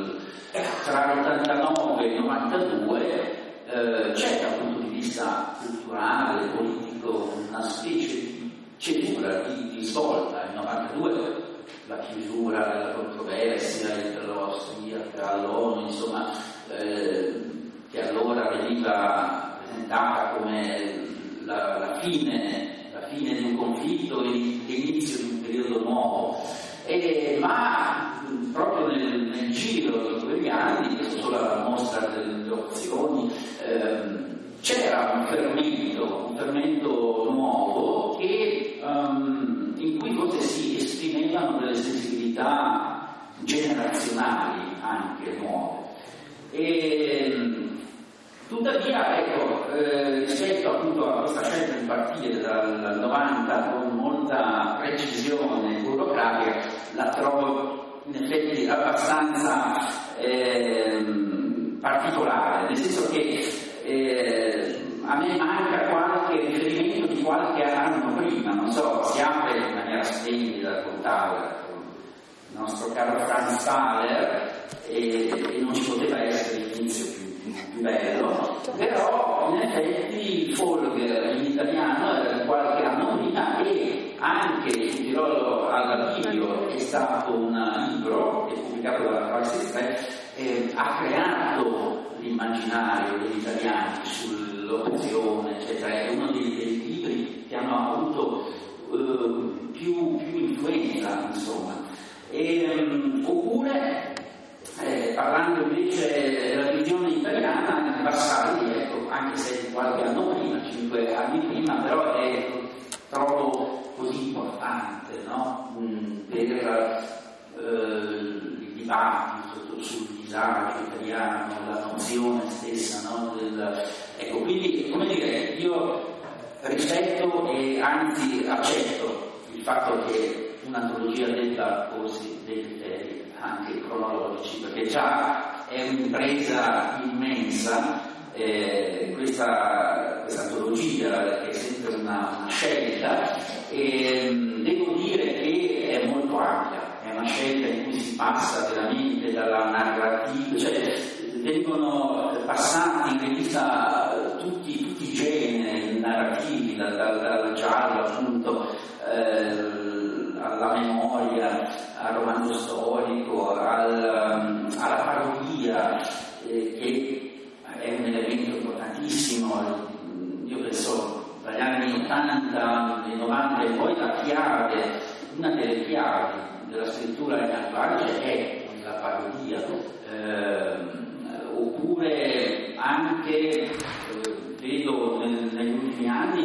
tra l'ottantanove e il novantadue eh, c'è dal punto di vista culturale, politico, una specie di cesura, di, di svolta. Nel novantadue la chiusura della controversia italo-austriaca all'ONU, insomma, eh, che allora veniva presentata come la, la fine, la fine di un conflitto e l'inizio di un periodo nuovo. E, ma proprio nel, nel giro di quegli anni, questa è solo la mostra delle opzioni, ehm, c'era un fermento, un fermento nuovo che, um, in cui forse si esprimevano delle sensibilità generazionali anche nuove. E, tuttavia, ecco, eh, rispetto appunto a questa scelta di partire dal, dal novanta con molta precisione burocratica, la trovo in effetti abbastanza eh, particolare, nel senso che eh, a me manca qualche riferimento di qualche anno prima, non so, si apre in maniera splendida, raccontava il nostro caro Franz Thaler e, e non ci poteva essere l'inizio più, più, più bello, però in effetti Folger in italiano era di qualche anno prima e anche il Tirolo alla Biblio è stato un libro che è pubblicato dalla Crisis tre, eh, ha creato l'immaginario degli italiani sull'opzione, eccetera. È uno dei, dei libri che hanno avuto eh, più, più influenza, insomma. E, um, oppure, eh, parlando invece della visione italiana, Vassalli, ecco, anche se qualche anno prima, cinque anni prima, però è, trovo così importante, no? Mm, per eh, il dibattito sul disagio italiano, la nozione stessa, no? Del, ecco, quindi, come dire, io rispetto e anzi accetto il fatto che un'antologia debba porsi dei criteri anche cronologici, perché già è un'impresa immensa eh, questa, questa antologia, che è sempre una, una scelta, e devo dire che è molto ampia, è una scelta in cui si passa veramente dalla narrativa, cioè vengono passati in rivista tutti, tutti i generi narrativi, dal, dal, dal giallo appunto eh, alla memoria, al romanzo storico, al, alla parodia, eh, che è un elemento importantissimo. Io penso dagli anni ottanta e novanta e poi la chiave, una delle chiavi della scrittura in attuale è la parodia, eh, oppure anche eh, vedo nel, negli ultimi anni un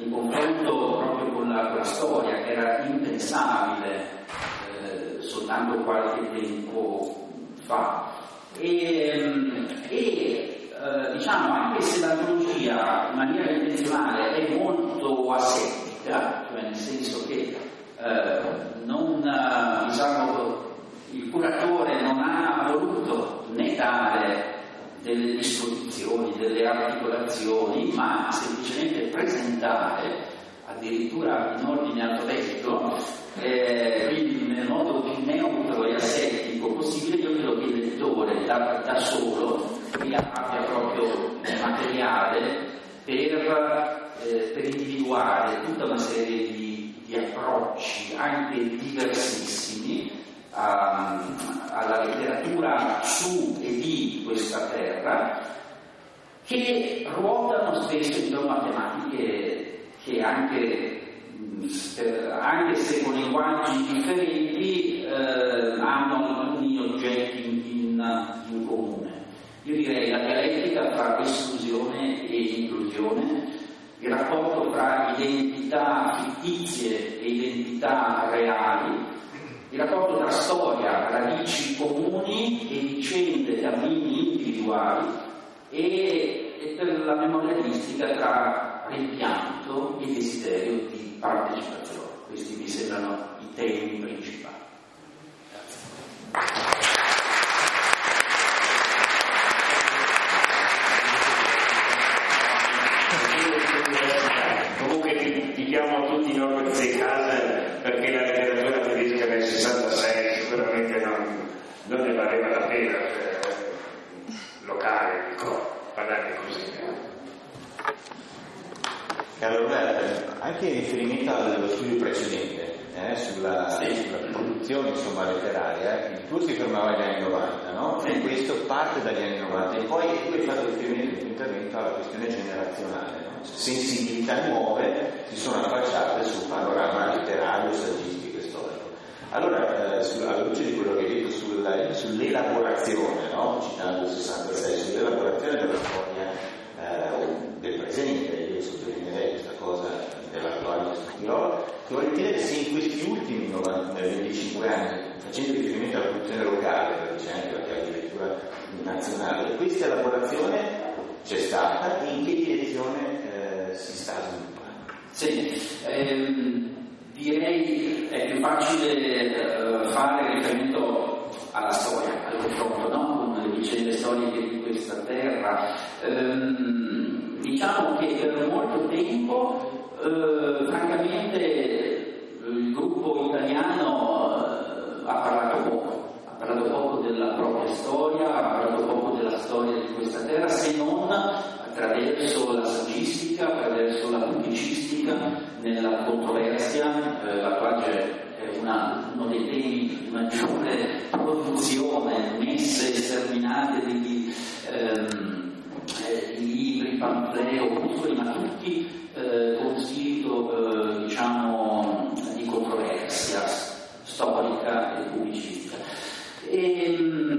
in confronto proprio con la, con la storia, che era impensabile eh, soltanto qualche tempo fa. E, e eh, diciamo, anche se l'antologia in maniera intenzionale è molto asettica, cioè nel senso che eh, non, diciamo, il curatore non ha voluto né dare delle disposizioni, delle articolazioni, ma semplicemente presentare, addirittura in ordine alfabetico, eh, quindi nel modo più neutro e asettico possibile. Io credo che il lettore da, da solo abbia proprio il materiale per, eh, per individuare tutta una serie di, di approcci anche diversissimi a, alla letteratura su e di questa terra, che ruotano spesso intorno a tematiche che anche, anche se con linguaggi differenti eh, hanno alcuni oggetti in, in, in comune. Io direi la dialettica fra esclusione e inclusione, il rapporto fra identità fittizie e identità reali, il rapporto tra storia, radici comuni e vicende, cammini individuali, e, e per la memorialistica tra rimpianto e desiderio di partecipazione. Questi mi sembrano i temi principali. Grazie. Comunque ti, ti chiamo tutti Norbert Seekhase perché la letteratura tedesca nel sessantasei sicuramente non, non ne valeva la pena, cioè, locale, dico, parlare così. Allora, anche in riferimento allo studio precedente, eh, sulla, sì. sulla produzione insomma, letteraria, eh, il tuo si fermava agli anni novanta, no? E questo parte dagli anni novanta e poi tu hai fatto riferimento nel tuo intervento alla questione generazionale, no? Sensibilità nuove si sono affacciate sul panorama letterario, saggistico e storico. Allora, eh, su, alla luce di quello che hai detto sulla, sull'elaborazione, no? Citando il sessantasei, sull'elaborazione della storia eh, del presente, io sottolineerei questa cosa dell'attuale Tirolo, ti voglio chiedere se in questi ultimi venticinque anni, facendo riferimento alla produzione locale, perché c'è anche la chiave di lettura nazionale, questa elaborazione c'è stata e in che direzione eh, si sta sviluppando? Sì, ehm, direi è più facile eh, fare riferimento alla storia, al confronto, no? Con le vicende storiche di questa terra. Ehm, diciamo che per molto tempo, eh, francamente, il gruppo italiano eh, ha parlato poco, ha parlato poco della propria storia, ha parlato poco della storia di questa terra, se non attraverso la saggistica, attraverso la pubblicistica, nella controversia, eh, la quale è una, uno dei temi di maggiore produzione, messe sterminate di, ehm, eh, di libri, pamfleti, opuscoli, ma tutti eh, con spirito eh, diciamo di controversia storica e pubblicistica. E,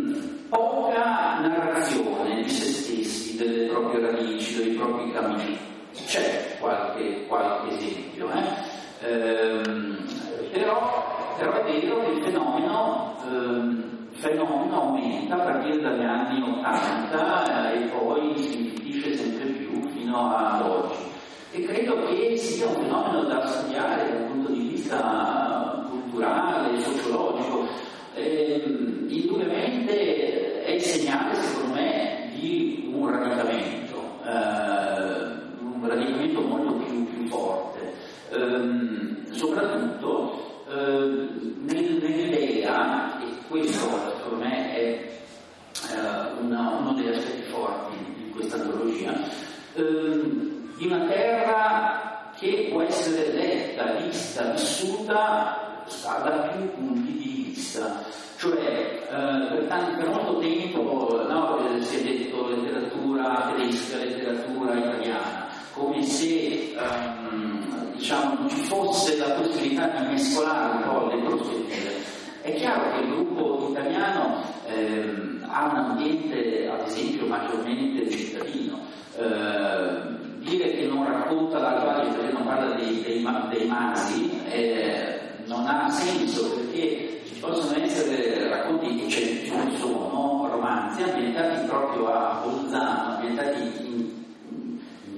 poca narrazione di se stessi, delle proprie radici, dei propri cammini. C'è qualche, qualche esempio, eh? Ehm, però, però è vero che il fenomeno, ehm, fenomeno aumenta a partire dagli anni ottanta eh, e poi si ripetisce sempre più fino ad oggi. E credo che sia un fenomeno da studiare dal punto di vista culturale, sociologico. Ehm, indubbiamente è il segnale, secondo me, di un radicamento, eh, un radicamento molto più, più forte, ehm, soprattutto eh, nel, nell'idea, e questo secondo me è eh, una, uno degli aspetti forti di questa antologia, ehm, di una terra che può essere letta, vista, vissuta da più punti di vista. Cioè, eh, per, tanto, per molto tempo no, si è detto letteratura tedesca, letteratura italiana, come se ehm, diciamo, non ci fosse la possibilità di mescolare un po' le prospettive. È chiaro che il gruppo italiano ehm, ha un ambiente, ad esempio, maggiormente cittadino. Eh, dire che non racconta l'attuale, perché non parla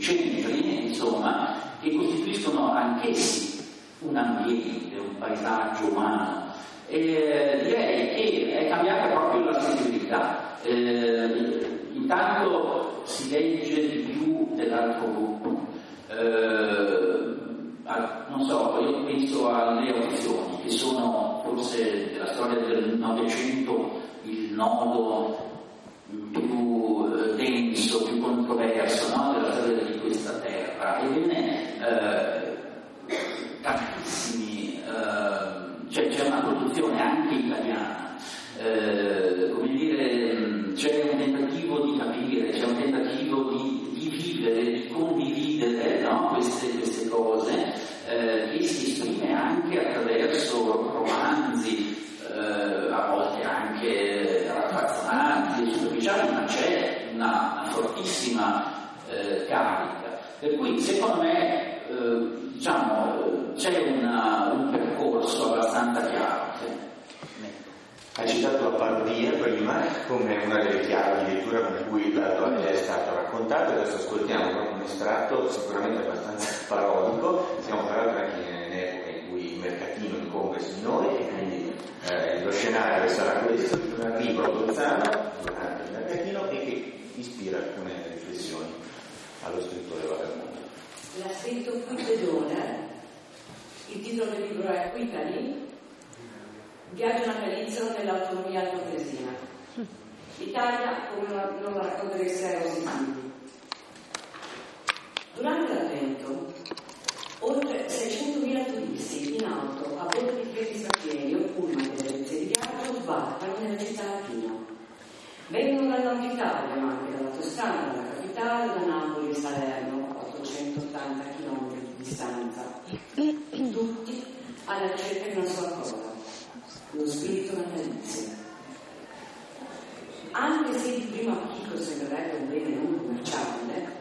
centri, insomma, che costituiscono anch'essi un ambiente, un paesaggio umano. E direi che è cambiata proprio la sensibilità. Eh, intanto si legge di più dell'altro gruppo. Eh, a, non so, io penso alle opzioni, che sono forse nella storia del Novecento il nodo più eh, denso, più controverso, no? Della storia di questa terra. Ebbene, eh, tantissimi, eh, cioè c'è una produzione anche italiana, eh, come dire, c'è un tentativo di capire, c'è un tentativo di, di vivere, di condividere, no? queste, queste cose, eh, che si esprime anche attraverso romanzi, eh, a volte anche raffazzonati e superficiali, ma c'è una, una fortissima eh, carica. Per cui secondo me eh, diciamo, c'è una, un percorso abbastanza chiaro. Hai citato la parodia prima come una delle chiavi di lettura con cui la tua idea è stato raccontato. Adesso ascoltiamo proprio un estratto sicuramente abbastanza parodico. Siamo peraltro anche in un'epoca in cui il mercatino incombe su di noi e quindi eh, lo scenario sarà questo: un arrivo a Bolzano durante il mercatino e che ispira alcune riflessioni allo scrittore vagabondo. L'ha scritto qui Pedone, il titolo del libro è Quitali, viaggio natalizio nell'autonomia altoatesina. L'Italia come una, non la racconta dei sei ossimili. Durante l'avvento, oltre seicentomila turisti in auto, a bordo di treni stranieri o pullman delle agenzie di viaggio sbarcano nella città alpina. Vengono dal nord Italia, ma anche dalla Toscana, dalla capitale, da Napoli e Salerno, a ottocentottanta chilometri di distanza. Tutti alla ricerca di una sola cosa: lo spirito natalizio. Anche se di primo acchito sembrerebbe un bene non commerciale,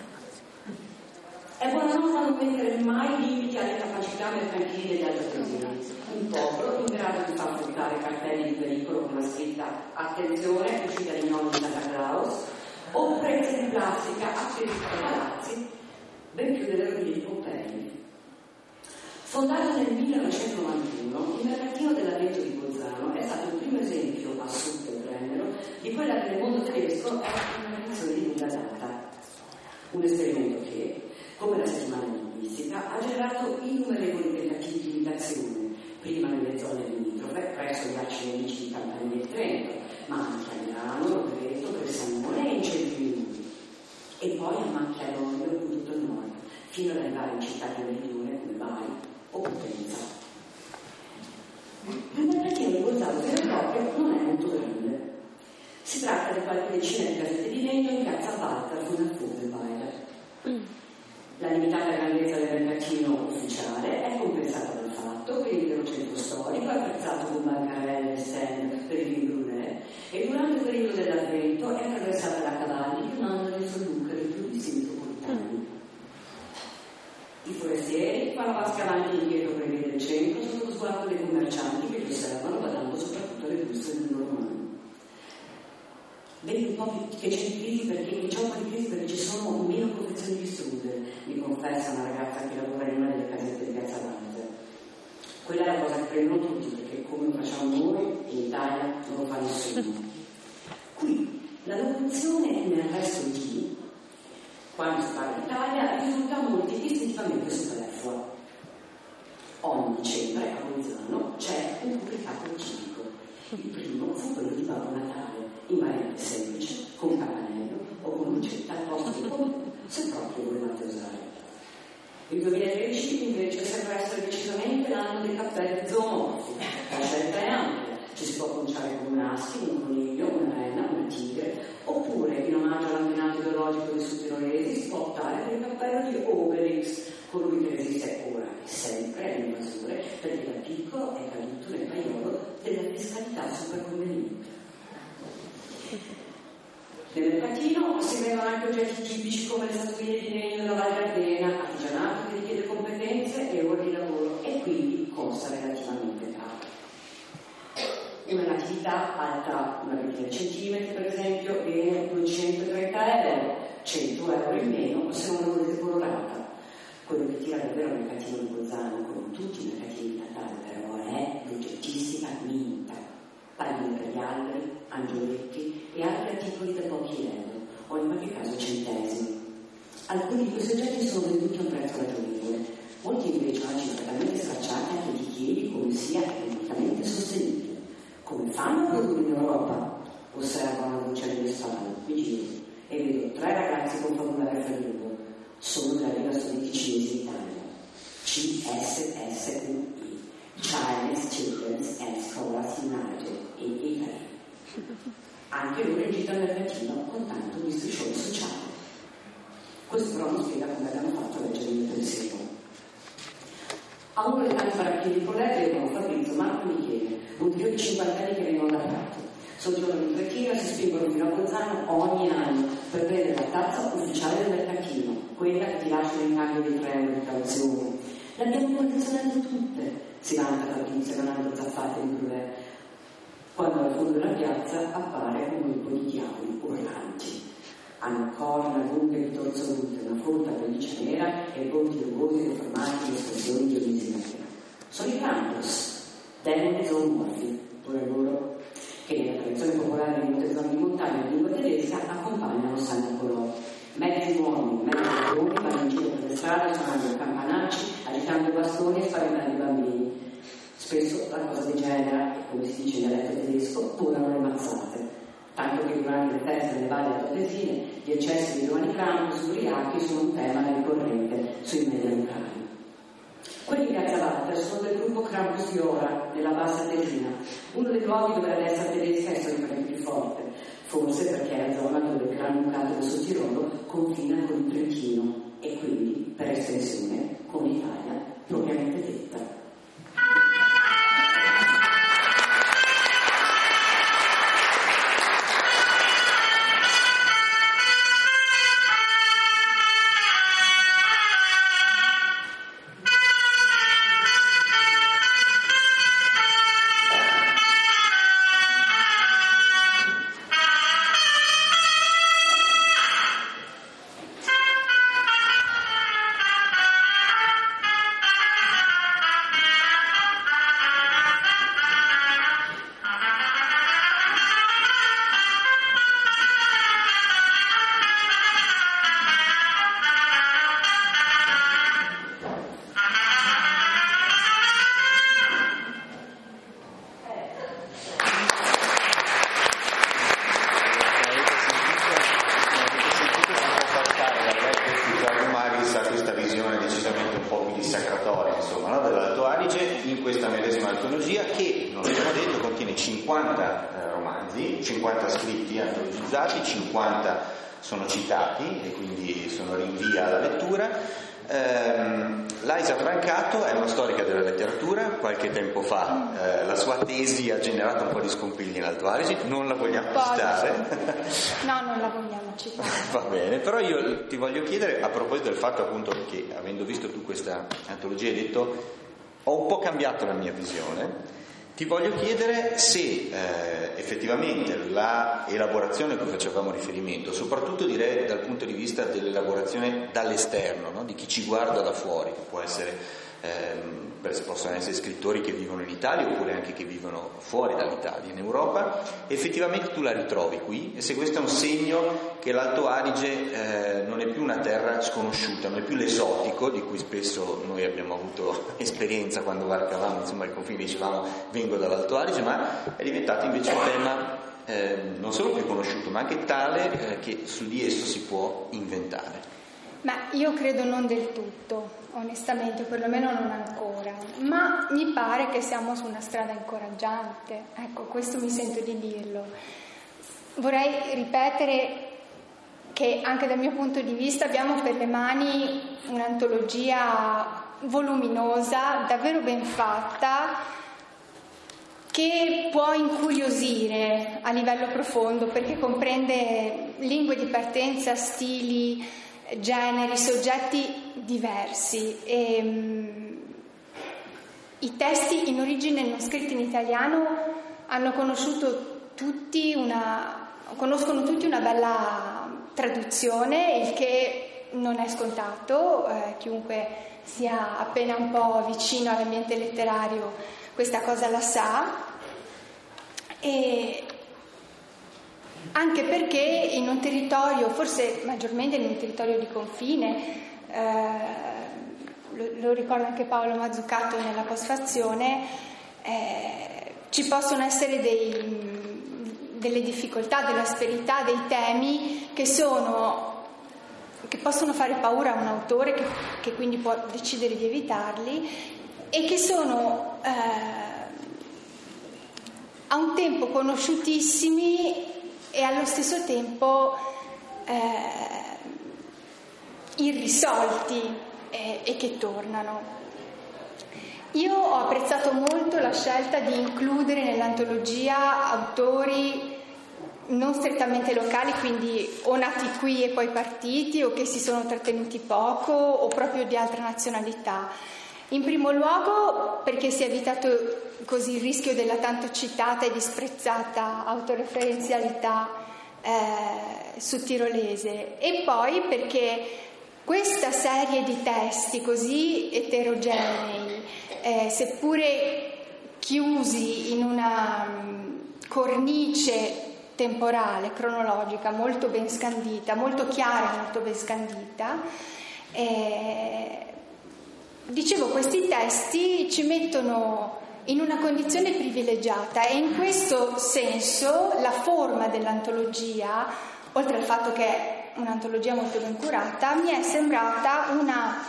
è buona nota non mettere mai limiti alle capacità mercantili degli altoatesini. Un popolo in grado di far fruttare cartelli di pericolo con la scritta "Attenzione, uscita di nonni di Santa Claus", o prezzi di plastica appesi ai palazzi, ben più delle rovine di Pompei. Fondato nel millenovecentonovantuno, il mercatino dell'avvento di Bolzano è stato il primo esempio a sud del Brennero di quella che nel mondo tedesco è una tradizione di lunga data. Un esperimento che, come la settimana linguistica, ha generato innumerevoli tentativi di imitazione, prima nelle zone limitrofe, presso gli arci nemici di Campania e Trento, ma anche a Milano, Rovereto, Cresamone e in centri minori, e poi a macchia d'olio in tutto il nord, fino ad arrivare in città di meridione come Bari o Potenza. Il mercatino di Bolzano vero e proprio non è molto grande. Si tratta di qualche decina di casette di legno in piazza Walter von der Vogelweiler. La limitata grandezza del mercatino ufficiale è compensata dal fatto che l'intero centro storico è attrezzato con bancarelle e stand per i vini brûlés e durante il periodo dell'avvento è attraversata da cavalli che mandano le solluche dei turisti metropolitani. I forestieri fanno passi avanti e indietro per via del centro sotto lo sguardo dei commercianti che li osservano badando soprattutto alle buste del loro mano. Vedi un po' che c'è di crisi perché c'è un po' di crisi perché ci sono meno confezioni di strudel, mi confessa una ragazza che lavora in una delle casette di Piazza Walter. Quella è la cosa che prendono tutti, perché come lo facciamo noi in Italia non lo fa nessuno. Qui la locuzione nel resto di quando si parla d'Italia risulta molto istintivamente superflua. Ogni dicembre a Bolzano c'è un pubblicato civico. Il primo fu quello di Babbo Natale, in variante semplice, con campanello o con lucetta al posto di comune, se proprio volevate usare. Il duemilatredici invece sembra essere decisamente l'anno dei cappelli zoomorfi. La scelta è ampia, ci si può cominciare con un asino, un coniglio, una rena, una tigre, oppure in omaggio all'antenato ideologico dei sudtirolesi si può optare per il cappello di Obelix, colui che resiste ora e sempre alle invasure perché da piccolo è caduto nel paiolo della fiscalità superconveniente. Nel mercatino si vedono anche oggetti tipici come le statuine di legno della Val Gardena, artigianato che richiede competenze e ore di lavoro e quindi costa relativamente caro. Una natività alta una ventina di centimetri per esempio viene duecentotrenta euro, cento euro in meno se non attira davvero il mercatino di Bolzano, come tutti i mercatini di Natale, però è l'oggettissima minta. Palline per gli alberi, angioletti e altri articoli da pochi euro, o in qualche caso centesimi. Alcuni di questi oggetti sono venduti a un prezzo ragionevole, molti invece hanno cifre talmente stracciate che ti chiedi come sia economicamente sostenibile. Come fanno a produrre in Europa? Osserva una voce alle mie spalle, mi giro e vedo tre ragazzi con formulare fra di loro. Sono della Lega Studenti Cinesi in Italia, C S S U I, Chinese Children's and Scholars United in Italy. Anche loro in gita al mercatino con tanto di striscione sociale. Questo però non spiega come abbiamo fatto a leggere il mio pensiero. A uno dei tanti baracchini di colleghi erano Fabrizio, Marco e Michele, un trio di cinquantenni che vengono da Prato. Soggiornano in Trentino e si spingono fino a Bolzano ogni anno per prendere la tazza ufficiale del mercatino, quella che ti lascia in cambio di tre euro di cauzione. L'abbiamo collezionate tutte, si vanta Fabrizio ganando zaffate di brulè, quando al fondo della piazza appare un gruppo di diavoli urlanti. Hanno corna lunghe e ritorsolute, una folta pelliccia nera e volti rugosi deformati di espressioni dionisiache. Sono i Krampus, demoni zoomorfi, pure loro, che nella tradizione popolare di molte zone di montagna in lingua tedesca accompagnano Santa Colò. Mezzi uomini, mezzi leoni vanno in giro per le strade suonando campanacci, agitando bastoni e spaventando i bambini. Spesso la cosa degenera e, come si dice in dialetto tedesco, durano le mazzate. Tanto che durante le feste delle valli altoatesine gli eccessi di giovani Krampus ubriachi sono un tema ricorrente sui media locali. Quelli di Piazza Walter sono del gruppo Krampus di Ora, nella Bassa Tesina, uno dei luoghi dove la destra tedesca è storicamente più forte, forse perché è la zona dove il Gran Ducato del Sudtirolo confina con il Trentino e quindi, per estensione, con l'Italia propriamente detta. Sono citati e quindi sono rinvia alla lettura. Ehm, Laisa Francato è una storica della letteratura. Qualche tempo fa eh, la sua tesi ha generato un po' di scompigli in Alto Adige, non la vogliamo citare. No, non la vogliamo citare. Va bene, però io ti voglio chiedere, a proposito del fatto appunto che avendo visto tu questa antologia hai detto ho un po' cambiato la mia visione. Ti voglio chiedere se eh, effettivamente la elaborazione a cui facevamo riferimento, soprattutto direi dal punto di vista dell'elaborazione dall'esterno, no? Di chi ci guarda da fuori, può essere, ehm, possono essere scrittori che vivono in Italia oppure anche che vivono fuori dall'Italia, in Europa, effettivamente tu la ritrovi qui e se questo è un segno che l'Alto Adige eh, non è più una terra sconosciuta, non è più l'esotico di cui spesso noi abbiamo avuto esperienza quando varcavamo insomma il confine, dicevamo vengo dall'Alto Adige, ma è diventato invece un tema eh, non solo più conosciuto ma anche tale eh, che su di esso si può inventare. Ma io credo non del tutto, onestamente, perlomeno non ancora, ma mi pare che siamo su una strada incoraggiante, ecco, questo mi sento di dirlo. Vorrei ripetere che anche dal mio punto di vista abbiamo per le mani un'antologia voluminosa, davvero ben fatta, che può incuriosire a livello profondo perché comprende lingue di partenza, stili, generi, soggetti diversi. E, um, i testi in origine non scritti in italiano hanno conosciuto tutti una, conoscono tutti una bella traduzione, il che non è scontato, eh, chiunque sia appena un po' vicino all'ambiente letterario questa cosa la sa, e anche perché in un territorio, forse maggiormente in un territorio di confine, eh, lo, lo ricorda anche Paolo Mazzucato nella postfazione, eh, ci possono essere dei, delle difficoltà, dell'asperità, dei temi che sono che possono fare paura a un autore, che, che quindi può decidere di evitarli, e che sono eh, a un tempo conosciutissimi e allo stesso tempo eh, irrisolti e, e che tornano. Io ho apprezzato molto la scelta di includere nell'antologia autori non strettamente locali, quindi o nati qui e poi partiti, o che si sono trattenuti poco, o proprio di altra nazionalità. In primo luogo perché si è evitato così il rischio della tanto citata e disprezzata autoreferenzialità eh, su tirolese, e poi perché questa serie di testi così eterogenei, eh, seppure chiusi in una um, cornice temporale, cronologica, molto ben scandita, molto chiara e molto ben scandita, eh, dicevo, questi testi ci mettono in una condizione privilegiata, e in questo senso la forma dell'antologia, oltre al fatto che è un'antologia molto ben curata, mi è sembrata una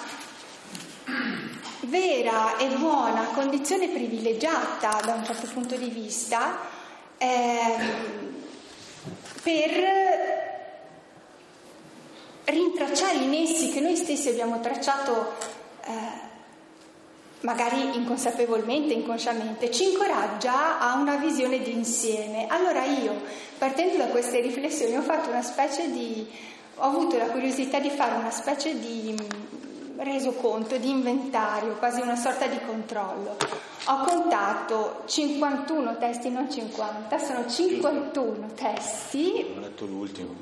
vera e buona condizione privilegiata da un certo punto di vista eh, per rintracciare i nessi che noi stessi abbiamo tracciato eh, magari inconsapevolmente, inconsciamente, ci incoraggia a una visione di insieme. Allora io, partendo da queste riflessioni, ho fatto una specie di ho avuto la curiosità di fare una specie di resoconto, di inventario, quasi una sorta di controllo. Ho contato cinquantuno testi, non cinquanta, sono cinquantuno testi. Ho letto l'ultimo.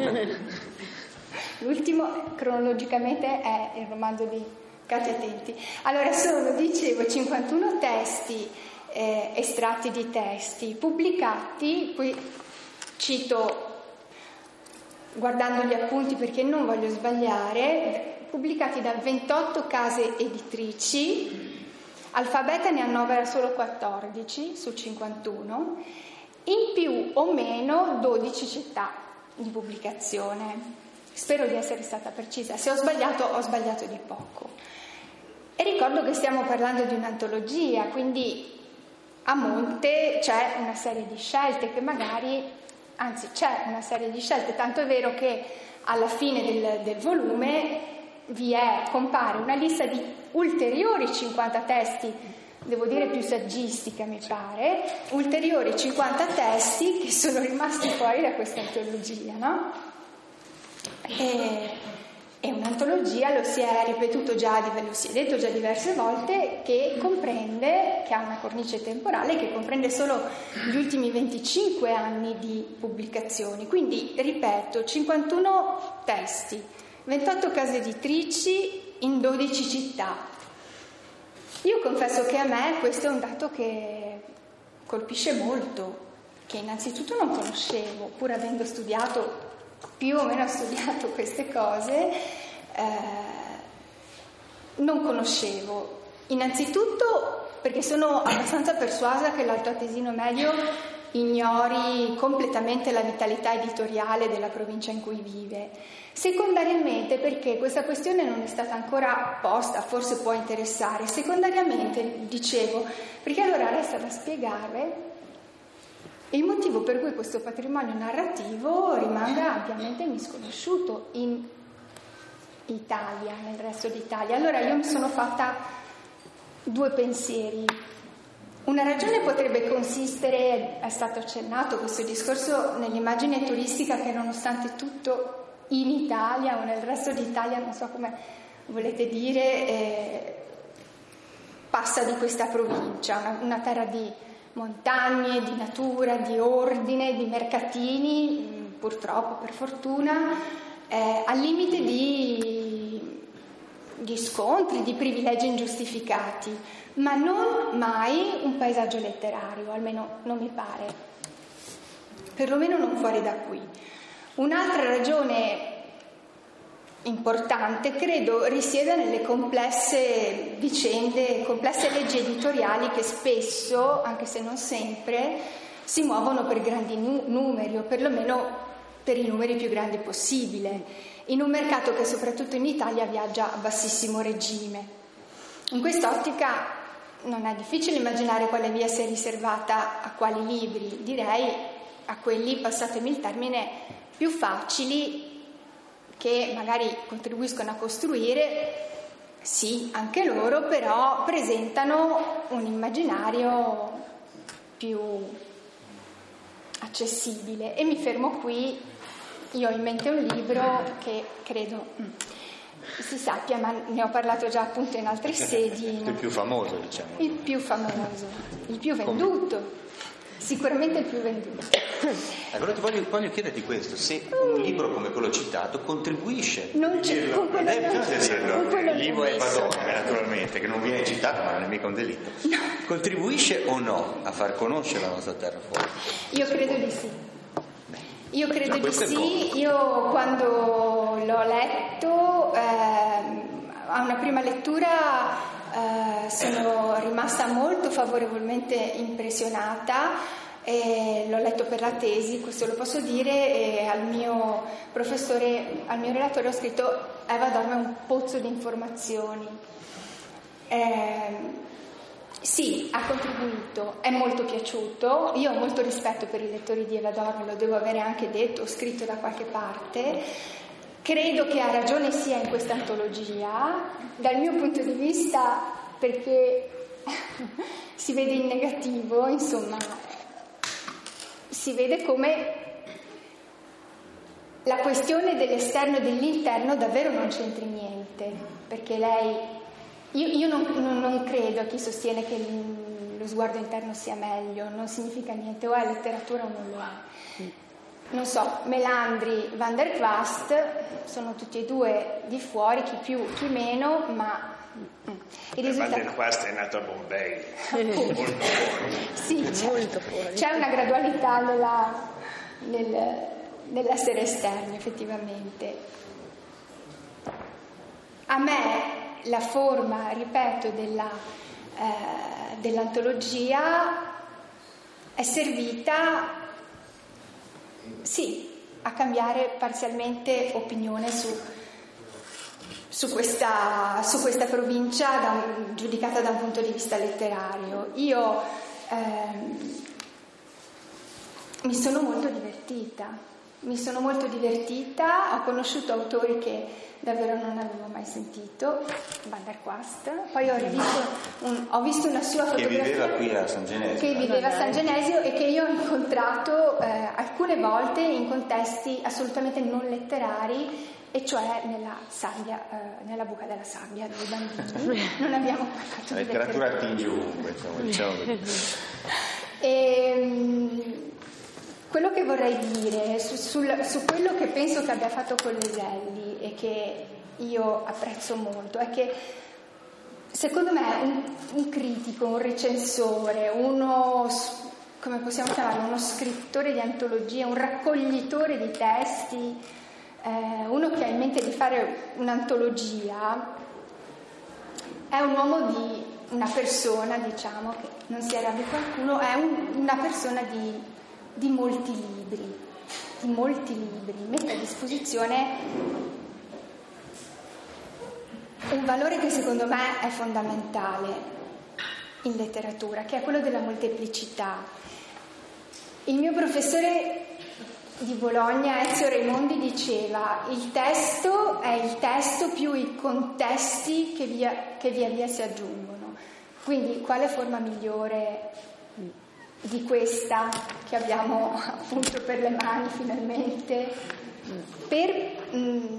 L'ultimo cronologicamente è il romanzo di Katia Tenti. Allora sono, dicevo, cinquantuno testi, eh, estratti di testi pubblicati, qui cito guardando gli appunti perché non voglio sbagliare, pubblicati da ventotto case editrici. Alfabeta ne annovera solo quattordici su cinquantuno, in più o meno dodici città di pubblicazione. Spero di essere stata precisa, se ho sbagliato ho sbagliato di poco. E ricordo che stiamo parlando di un'antologia, quindi a monte c'è una serie di scelte che magari, anzi c'è una serie di scelte, tanto è vero che alla fine del, del volume vi è, compare una lista di ulteriori cinquanta testi, devo dire più saggistica mi pare, ulteriori cinquanta testi che sono rimasti fuori da questa antologia, no? E, è un'antologia, lo si è ripetuto già, lo si è detto già diverse volte, che comprende, che ha una cornice temporale, che comprende solo gli ultimi venticinque anni di pubblicazioni. Quindi, ripeto, cinquantuno testi, ventotto case editrici in dodici città. Io confesso che a me questo è un dato che colpisce molto, che innanzitutto non conoscevo, pur avendo studiato più o meno studiato queste cose, eh, non conoscevo. Innanzitutto perché sono abbastanza persuasa che l'altoatesino medio ignori completamente la vitalità editoriale della provincia in cui vive. Secondariamente perché questa questione non è stata ancora posta, forse può interessare. Secondariamente, dicevo, perché allora resta da spiegare il motivo per cui questo patrimonio narrativo rimanga ampiamente misconosciuto in Italia, nel resto d'Italia. Allora io mi sono fatta due pensieri. Una ragione potrebbe consistere, è stato accennato questo discorso, nell'immagine turistica che nonostante tutto in Italia o nel resto d'Italia, non so come volete dire, eh, passa di questa provincia, una, una terra di montagne, di natura, di ordine, di mercatini, purtroppo, per fortuna, eh, al limite di, di scontri, di privilegi ingiustificati, ma non mai un paesaggio letterario, almeno non mi pare, perlomeno non fuori da qui. Un'altra ragione importante credo risieda nelle complesse vicende, complesse leggi editoriali che spesso, anche se non sempre, si muovono per grandi nu- numeri o perlomeno per i numeri più grandi possibile, in un mercato che soprattutto in Italia viaggia a bassissimo regime. In quest'ottica non è difficile immaginare quale via sia riservata a quali libri, direi a quelli, passatemi il termine, più facili, che magari contribuiscono a costruire, sì, anche loro, però presentano un immaginario più accessibile. E mi fermo qui. Io ho in mente un libro che credo si sappia, ma ne ho parlato già appunto in altre sedi. Il più famoso, diciamo. Il più famoso, il più venduto. Sicuramente il più venduto. Allora ti voglio, voglio chiederti questo, se un libro come quello citato contribuisce non c'è con quello, eh, non c'è, con quello il libro è messo. Padone, naturalmente, che non viene citato, ma non è mica un delitto. No. Contribuisce o no a far conoscere la nostra terra fuori? Io credo di sì. Io credo no, di sì. Io quando l'ho letto, ehm, a una prima lettura Uh, sono rimasta molto favorevolmente impressionata, e l'ho letto per la tesi, questo lo posso dire, e al mio professore, al mio relatore ho scritto: Eva Adorno è un pozzo di informazioni. Eh, sì, ha contribuito, è molto piaciuto, io ho molto rispetto per i lettori di Eva Adorno, lo devo avere anche detto, ho scritto da qualche parte. Credo che ha ragione sia in questa antologia, dal mio punto di vista, perché si vede in negativo, insomma, si vede come la questione dell'esterno e dell'interno davvero non c'entri niente, perché lei, io, io non, non, non credo a chi sostiene che lo sguardo interno sia meglio, non significa niente, o è letteratura o non lo è. Non so, Melandri, Van der Kwast sono tutti e due di fuori, chi più, chi meno, ma il risultato... Van der Kwast è nato a Bombay, molto fuori. Sì, c'è, molto fuori. C'è una gradualità nella, nel, nell'essere esterni, effettivamente. A me la forma, ripeto, della, eh, dell'antologia è servita... sì, a cambiare parzialmente opinione su, su, questa, su questa provincia da un, giudicata da un punto di vista letterario. Io ehm, mi sono molto divertita, mi sono molto divertita, ho conosciuto autori che davvero non avevo mai sentito, Van der Kwast, poi ho rivisto un, ho visto una sua fotografia che viveva qui a San Genesio, che viveva a San Genesio e che io ho incontrato eh, alcune volte in contesti assolutamente non letterari, e cioè nella sabbia, eh, nella buca della sabbia dei bambini. Non abbiamo parlato la di letteratura attinge ovunque, insomma, diciamo così. E, quello che vorrei dire su, sul, su quello che penso che abbia fatto Colleselli e che io apprezzo molto è che secondo me un, un critico, un recensore, uno, come possiamo chiamarlo, uno scrittore di antologie, un raccoglitore di testi, eh, uno che ha in mente di fare un'antologia, è un uomo di una persona, diciamo, che non si arrabbi qualcuno, è un, una persona di di molti libri, di molti libri, mette a disposizione un valore che secondo me è fondamentale in letteratura, che è quello della molteplicità. Il mio professore di Bologna, Ezio Raimondi, diceva: il testo è il testo più i contesti che via, che via via si aggiungono. Quindi quale forma migliore di questa che abbiamo appunto per le mani finalmente per, mh,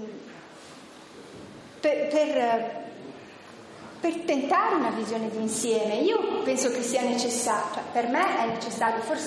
per, per, per tentare una visione d'insieme. Io penso che sia necessario, cioè per me è necessario, forse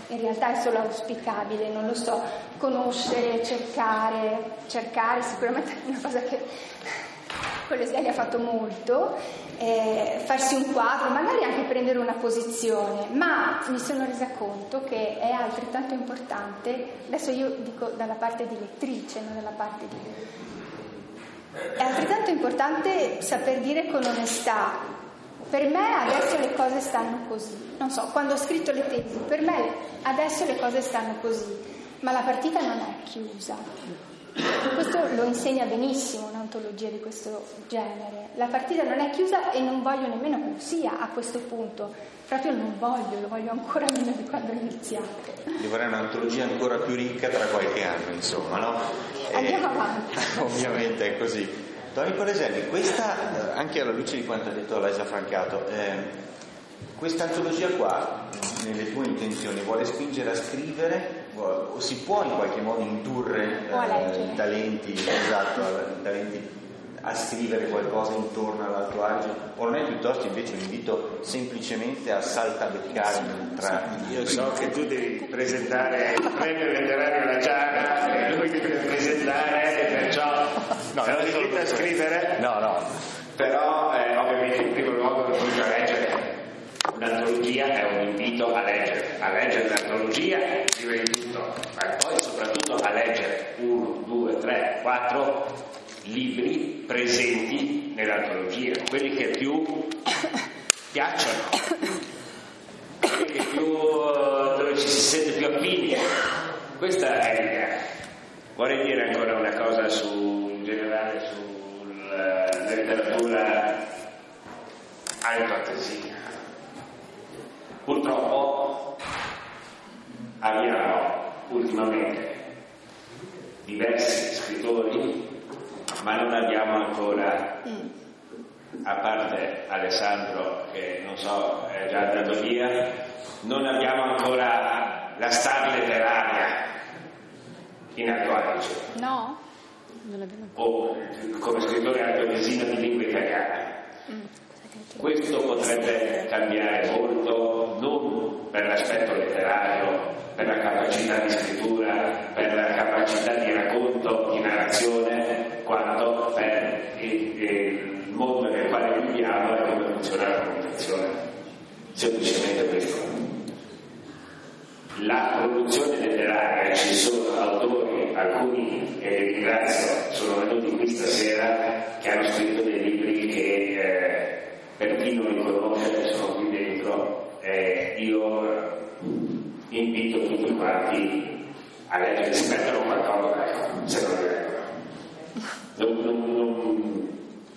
in realtà è solo auspicabile, non lo so, conoscere, cercare, cercare sicuramente è una cosa che Colleselli ha fatto molto, eh, farsi un quadro, magari anche prendere una posizione, ma mi sono resa conto che è altrettanto importante, adesso io dico dalla parte di lettrice, non dalla parte di... è altrettanto importante saper dire con onestà: per me adesso le cose stanno così, non so, quando ho scritto le tesi, per me adesso le cose stanno così, ma la partita non è chiusa. Questo lo insegna benissimo un'antologia di questo genere. La partita non è chiusa e non voglio nemmeno che lo sia a questo punto. Proprio non voglio, lo voglio ancora meno di quando ho iniziato. Io vorrei un'antologia ancora più ricca tra qualche anno, insomma, no? Andiamo eh, avanti. Ovviamente è così. Tony Colleselli, questa, anche alla luce di quanto ha detto Laisa Francato, eh, questa antologia qua, nelle tue intenzioni, vuole spingere a scrivere, o si può in qualche modo indurre eh, i talenti, esatto, i talenti a scrivere qualcosa intorno all'Alto Adige, o non è piuttosto invece un invito semplicemente a saltabeccare tra... Io so che tu devi presentare il premio letterario alla Giara, e lui ti deve presentare, e perciò no, non ti invito a scrivere, no, no. Però eh, ovviamente in primo luogo non puoi leggere. Un'antologia è un invito a leggere, a leggere l'antologia prima di tutto, ma poi soprattutto a leggere uno, due, tre, quattro libri presenti nell'antologia, quelli che più piacciono, quelli che più, dove ci si sente più affini. Questa è l'idea. Vorrei dire ancora una cosa su, in generale sulla letteratura altoatesina. Purtroppo abbiamo ultimamente diversi scrittori, ma non abbiamo ancora, a parte Alessandro che non so è già andato via, non abbiamo ancora la star letteraria in Alto Adige. No? Non l'abbiamo ancora. O come scrittore altoatesino di lingua italiana. Mm. Questo potrebbe cambiare molto, non per l'aspetto letterario, per la capacità di scrittura, per la capacità di racconto, di narrazione, quanto per il, il mondo nel quale viviamo e come funziona la comunicazione. Semplicemente questo. La produzione letteraria, ci sono autori, alcuni, e li ringrazio, sono venuti qui stasera, che hanno scritto dei libri che... Eh, per chi non li conosce sono qui dentro, eh, io invito tutti quanti a leggere, si mettono qualcosa, ecco, se non è vero. Non, non, non,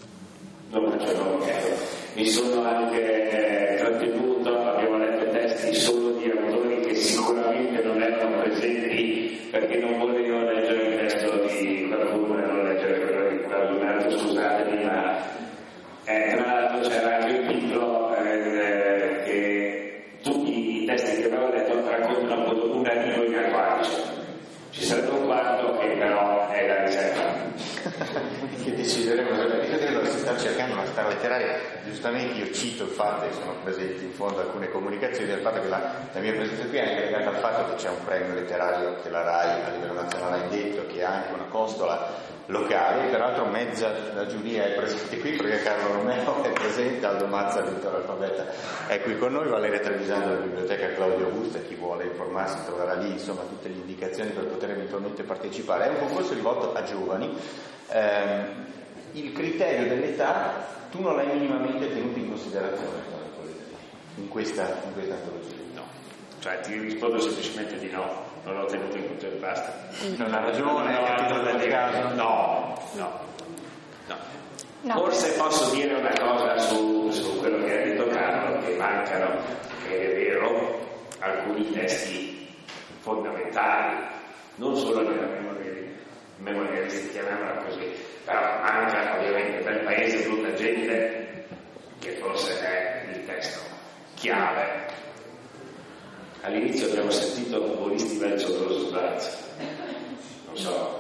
non faccio nome, ecco. Mi sono anche trattenuto, abbiamo letto testi solo di autori che sicuramente non erano presenti perché non volevo leggere il testo di qualcuno e non leggere quello di qualcun altro, scusatemi, ma Eh, tra l'altro c'era anche il titolo eh, che tutti i testi che avevo letto raccontano un arrivo in Alto Adige. Ci sarebbe un quarto che però è la riserva. Che decideremo, io credo si sta cercando una star letteraria, giustamente io cito il fatto che sono presenti in fondo alcune comunicazioni, del fatto che la, la mia presenza qui è anche legata al fatto che c'è un premio letterario che la RAI a livello nazionale ha indetto, che ha anche una costola locale, peraltro mezza la giuria è presente qui perché Carlo Romeo è presente, Aldo Mazza, Vittorio Alfabetta è qui con noi, Valeria Trevisano della biblioteca Claudio Augusta, chi vuole informarsi troverà lì insomma tutte le indicazioni per poter eventualmente partecipare. È un concorso rivolto a giovani, eh, il criterio dell'età tu non l'hai minimamente tenuto in considerazione in questa, in questa antologia? No, cioè ti rispondo semplicemente di no. Non l'ho tenuto in conto e basta. Non ha ragione, no, capito no, nel caso? No, no, no. No. Forse posso dire una cosa su, su quello che ha detto Carlo, che mancano, ed è vero, alcuni testi fondamentali, non solo nella memoria, memorialistica, chiamiamola così, però manca ovviamente per il paese tutta gente che forse è il testo chiave. All'inizio abbiamo sentito Volisti verso lo sbalzo, non so,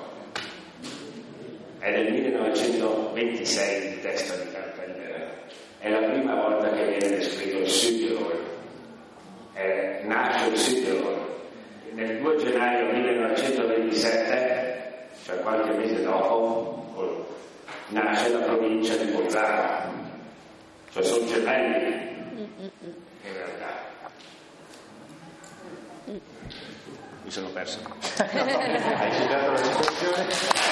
è del millenovecentoventisei il testo di Carpenter, è la prima volta che viene descritto il Südtirol, nasce il Südtirol, nel due gennaio millenovecentoventisette, cioè qualche mese dopo, nasce la provincia di Bolzano, cioè sono gemelli in realtà. Mi sono perso. Hai citato la situazione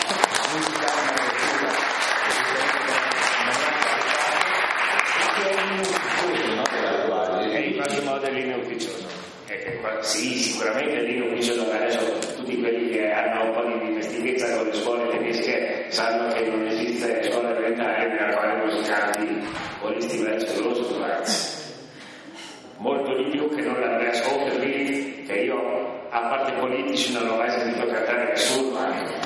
musicale, è in qualche modo è l'inno ufficioso. Sì, sicuramente l'inno ufficioso, adesso tutti quelli che hanno un po' di dimestichezza con le scuole tedesche sanno che non esiste scuola elementare nella quale non si canti Olisti Vercelloso, ragazzi. Molto di più che non l'Andreas Hoferlied, che io, a parte politici, non l'ho mai sentito cantare nessuno. Anche.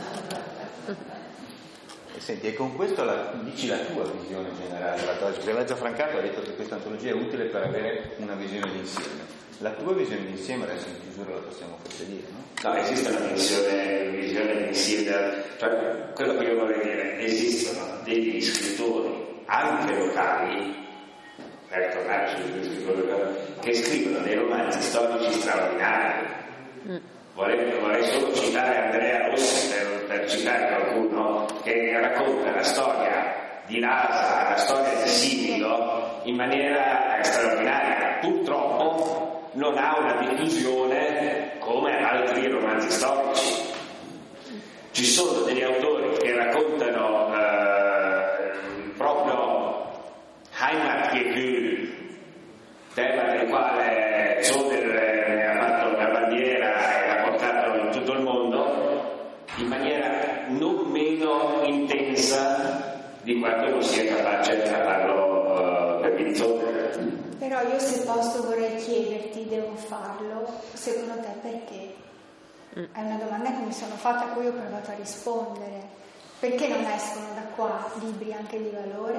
Senti, e con questo la, dici la tua visione generale dell'antologia, perché Lezzo Francato ha detto che questa antologia è utile per avere una visione d'insieme. La tua visione d'insieme, adesso in chiusura la possiamo forse dire, no? No, esiste una visione, visione d'insieme, cioè quello che io vorrei dire, esistono degli scrittori, anche locali, per tornare sugli scrittori locali, che scrivono dei romanzi storici straordinari. Mm. Vorrei, vorrei solo citare Andrea Rossi per, per citare qualcuno che racconta la storia di Lasa, la storia di Similo in maniera straordinaria. Purtroppo non ha una diffusione come altri romanzi storici. Ci sono degli autori che raccontano eh, proprio Heimatgefühl, tema del quale Zoller ne ha fatto una bandiera e l'ha portato in tutto il mondo, in maniera non meno intensa di quanto non sia capace a farlo uh, per Zoller. Però io, se posso, vorrei chiederti, devo farlo, secondo te perché? È una domanda che mi sono fatta, a cui ho provato a rispondere. Perché non escono da qua libri anche di valore?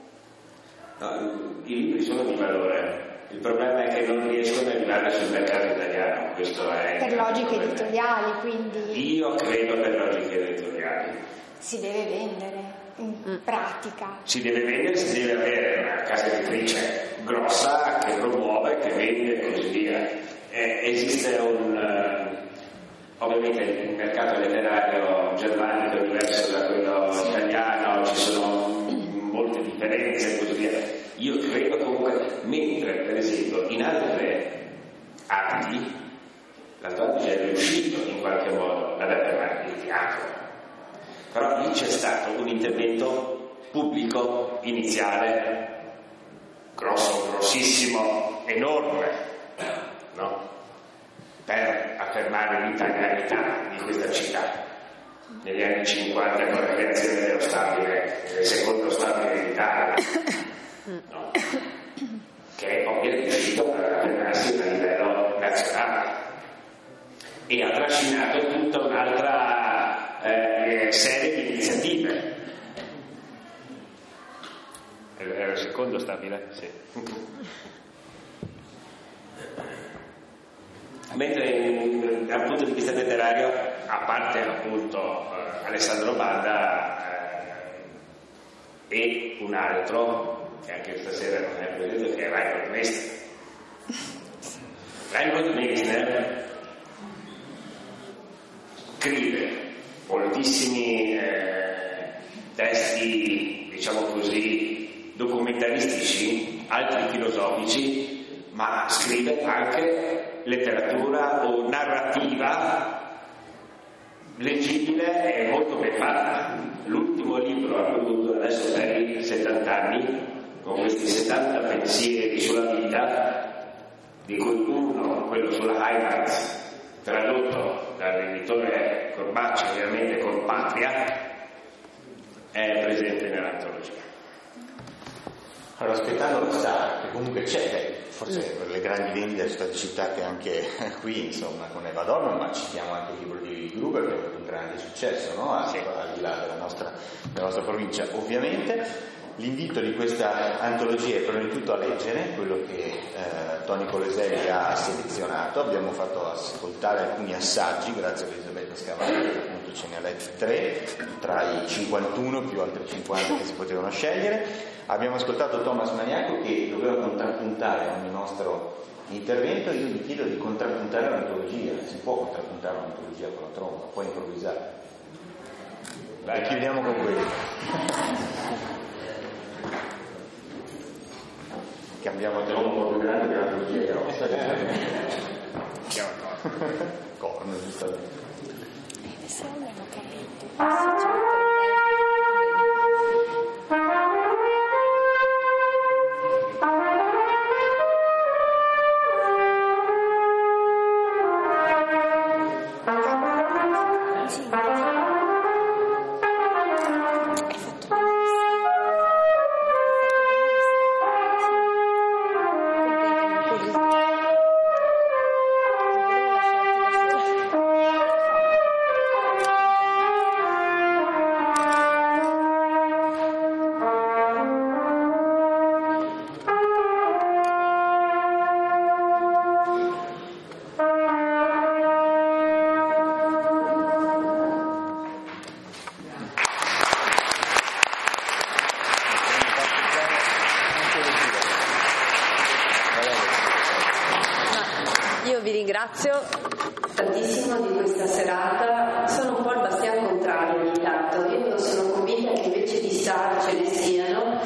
No, i libri sono di valore. Il problema è che non riescono ad arrivare sul mercato italiano. Questo è per logiche editoriali, quindi. Io credo per logiche editoriali. Si deve vendere in pratica. Si deve vendere, si deve avere una casa editrice grossa che promuove, che vende e così via. Eh, esiste un uh, ovviamente il mercato letterario germanico è diverso da quello italiano, ci sono molte differenze e così via. Io credo comunque, mentre per esempio in altre arti l'antologia è riuscito in qualche modo ad affermare il teatro, però lì c'è stato un intervento pubblico iniziale grosso, grossissimo, enorme, no? Per affermare l'italianità di questa città. Negli anni cinquanta con la creazione dello stabile, del secondo stabile d'Italia, no? Che poi è riuscito ad affermarsi a livello nazionale e ha trascinato tutta un'altra eh, serie di iniziative. Era il secondo stabile? Sì. Mentre dal punto di vista letterario, a parte appunto eh, Alessandro Banda eh, e un altro che anche stasera non è presente, che è Reinhold Messner. Reinhold Messner scrive moltissimi eh, testi, diciamo così, documentaristici, altri filosofici, ma scrive anche letteratura o narrativa leggibile e molto ben fatta. L'ultimo libro ha prodotto adesso per i settanta anni, con questi settanta pensieri sulla vita, di cui uno, quello sulla Heimat, tradotto dall'editore Corbacci, ovviamente con Patria, è presente nell'antologia. Allora, aspettando lo Star, che comunque c'è, forse per le grandi vendite sono state citate anche qui, insomma, con Eva Dorman, ma citiamo anche il libro di Gruber, che ha avuto un grande successo, no? Al, al di là della nostra, della nostra provincia. Ovviamente l'invito di questa antologia è prima di tutto a leggere quello che eh, Toni Coleselli ha selezionato. Abbiamo fatto ascoltare alcuni assaggi, grazie a Elisabetta Scavalli, che appunto ce ne ha letti tre, tra i cinquantuno più altri cinquanta che si potevano scegliere. Abbiamo ascoltato Thomas Maniaco, che doveva contrappuntare ogni nostro intervento io vi chiedo di contrappuntare l'antologia. Si può contrappuntare l'antologia con la tromba, può improvvisare. Dai, chiudiamo con questo. Cambiamo te un po' più grande che l'antologia è grossa. Corno, giustamente. Ringrazio tantissimo di questa serata. Sono un po' il bastian contrario ogni tanto. Io sono convinta che invece di star ce ne siano,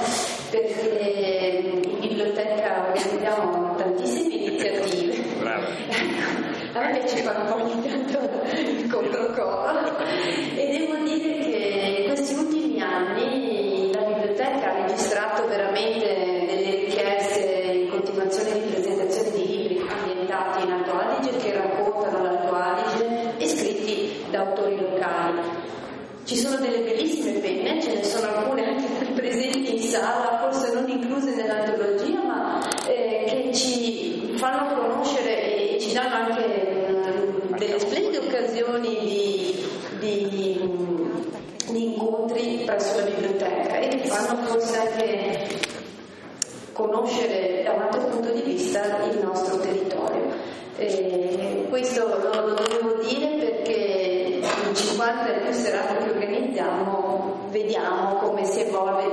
perché in biblioteca organizziamo tantissime iniziative. Bravo. A me piace fare un po' ogni tanto il controcoro e devo dire che in questi ultimi anni la biblioteca ha registrato veramente delle richieste in continuazione di presentazione di libri ambientati in Alto Adige, che raccontano l'Alto Adige e scritti da autori locali. Ci sono delle bellissime penne, ce ne sono alcune anche presenti in sala, forse non incluse nell'antologia, ma eh, che ci fanno conoscere e ci danno anche mh, delle splendide occasioni di, di, di incontri presso la biblioteca e che fanno forse anche conoscere da un altro punto di vista il nostro territorio. E questo lo, lo dovevo dire perché in cinquanta e più serate che organizziamo vediamo come si evolve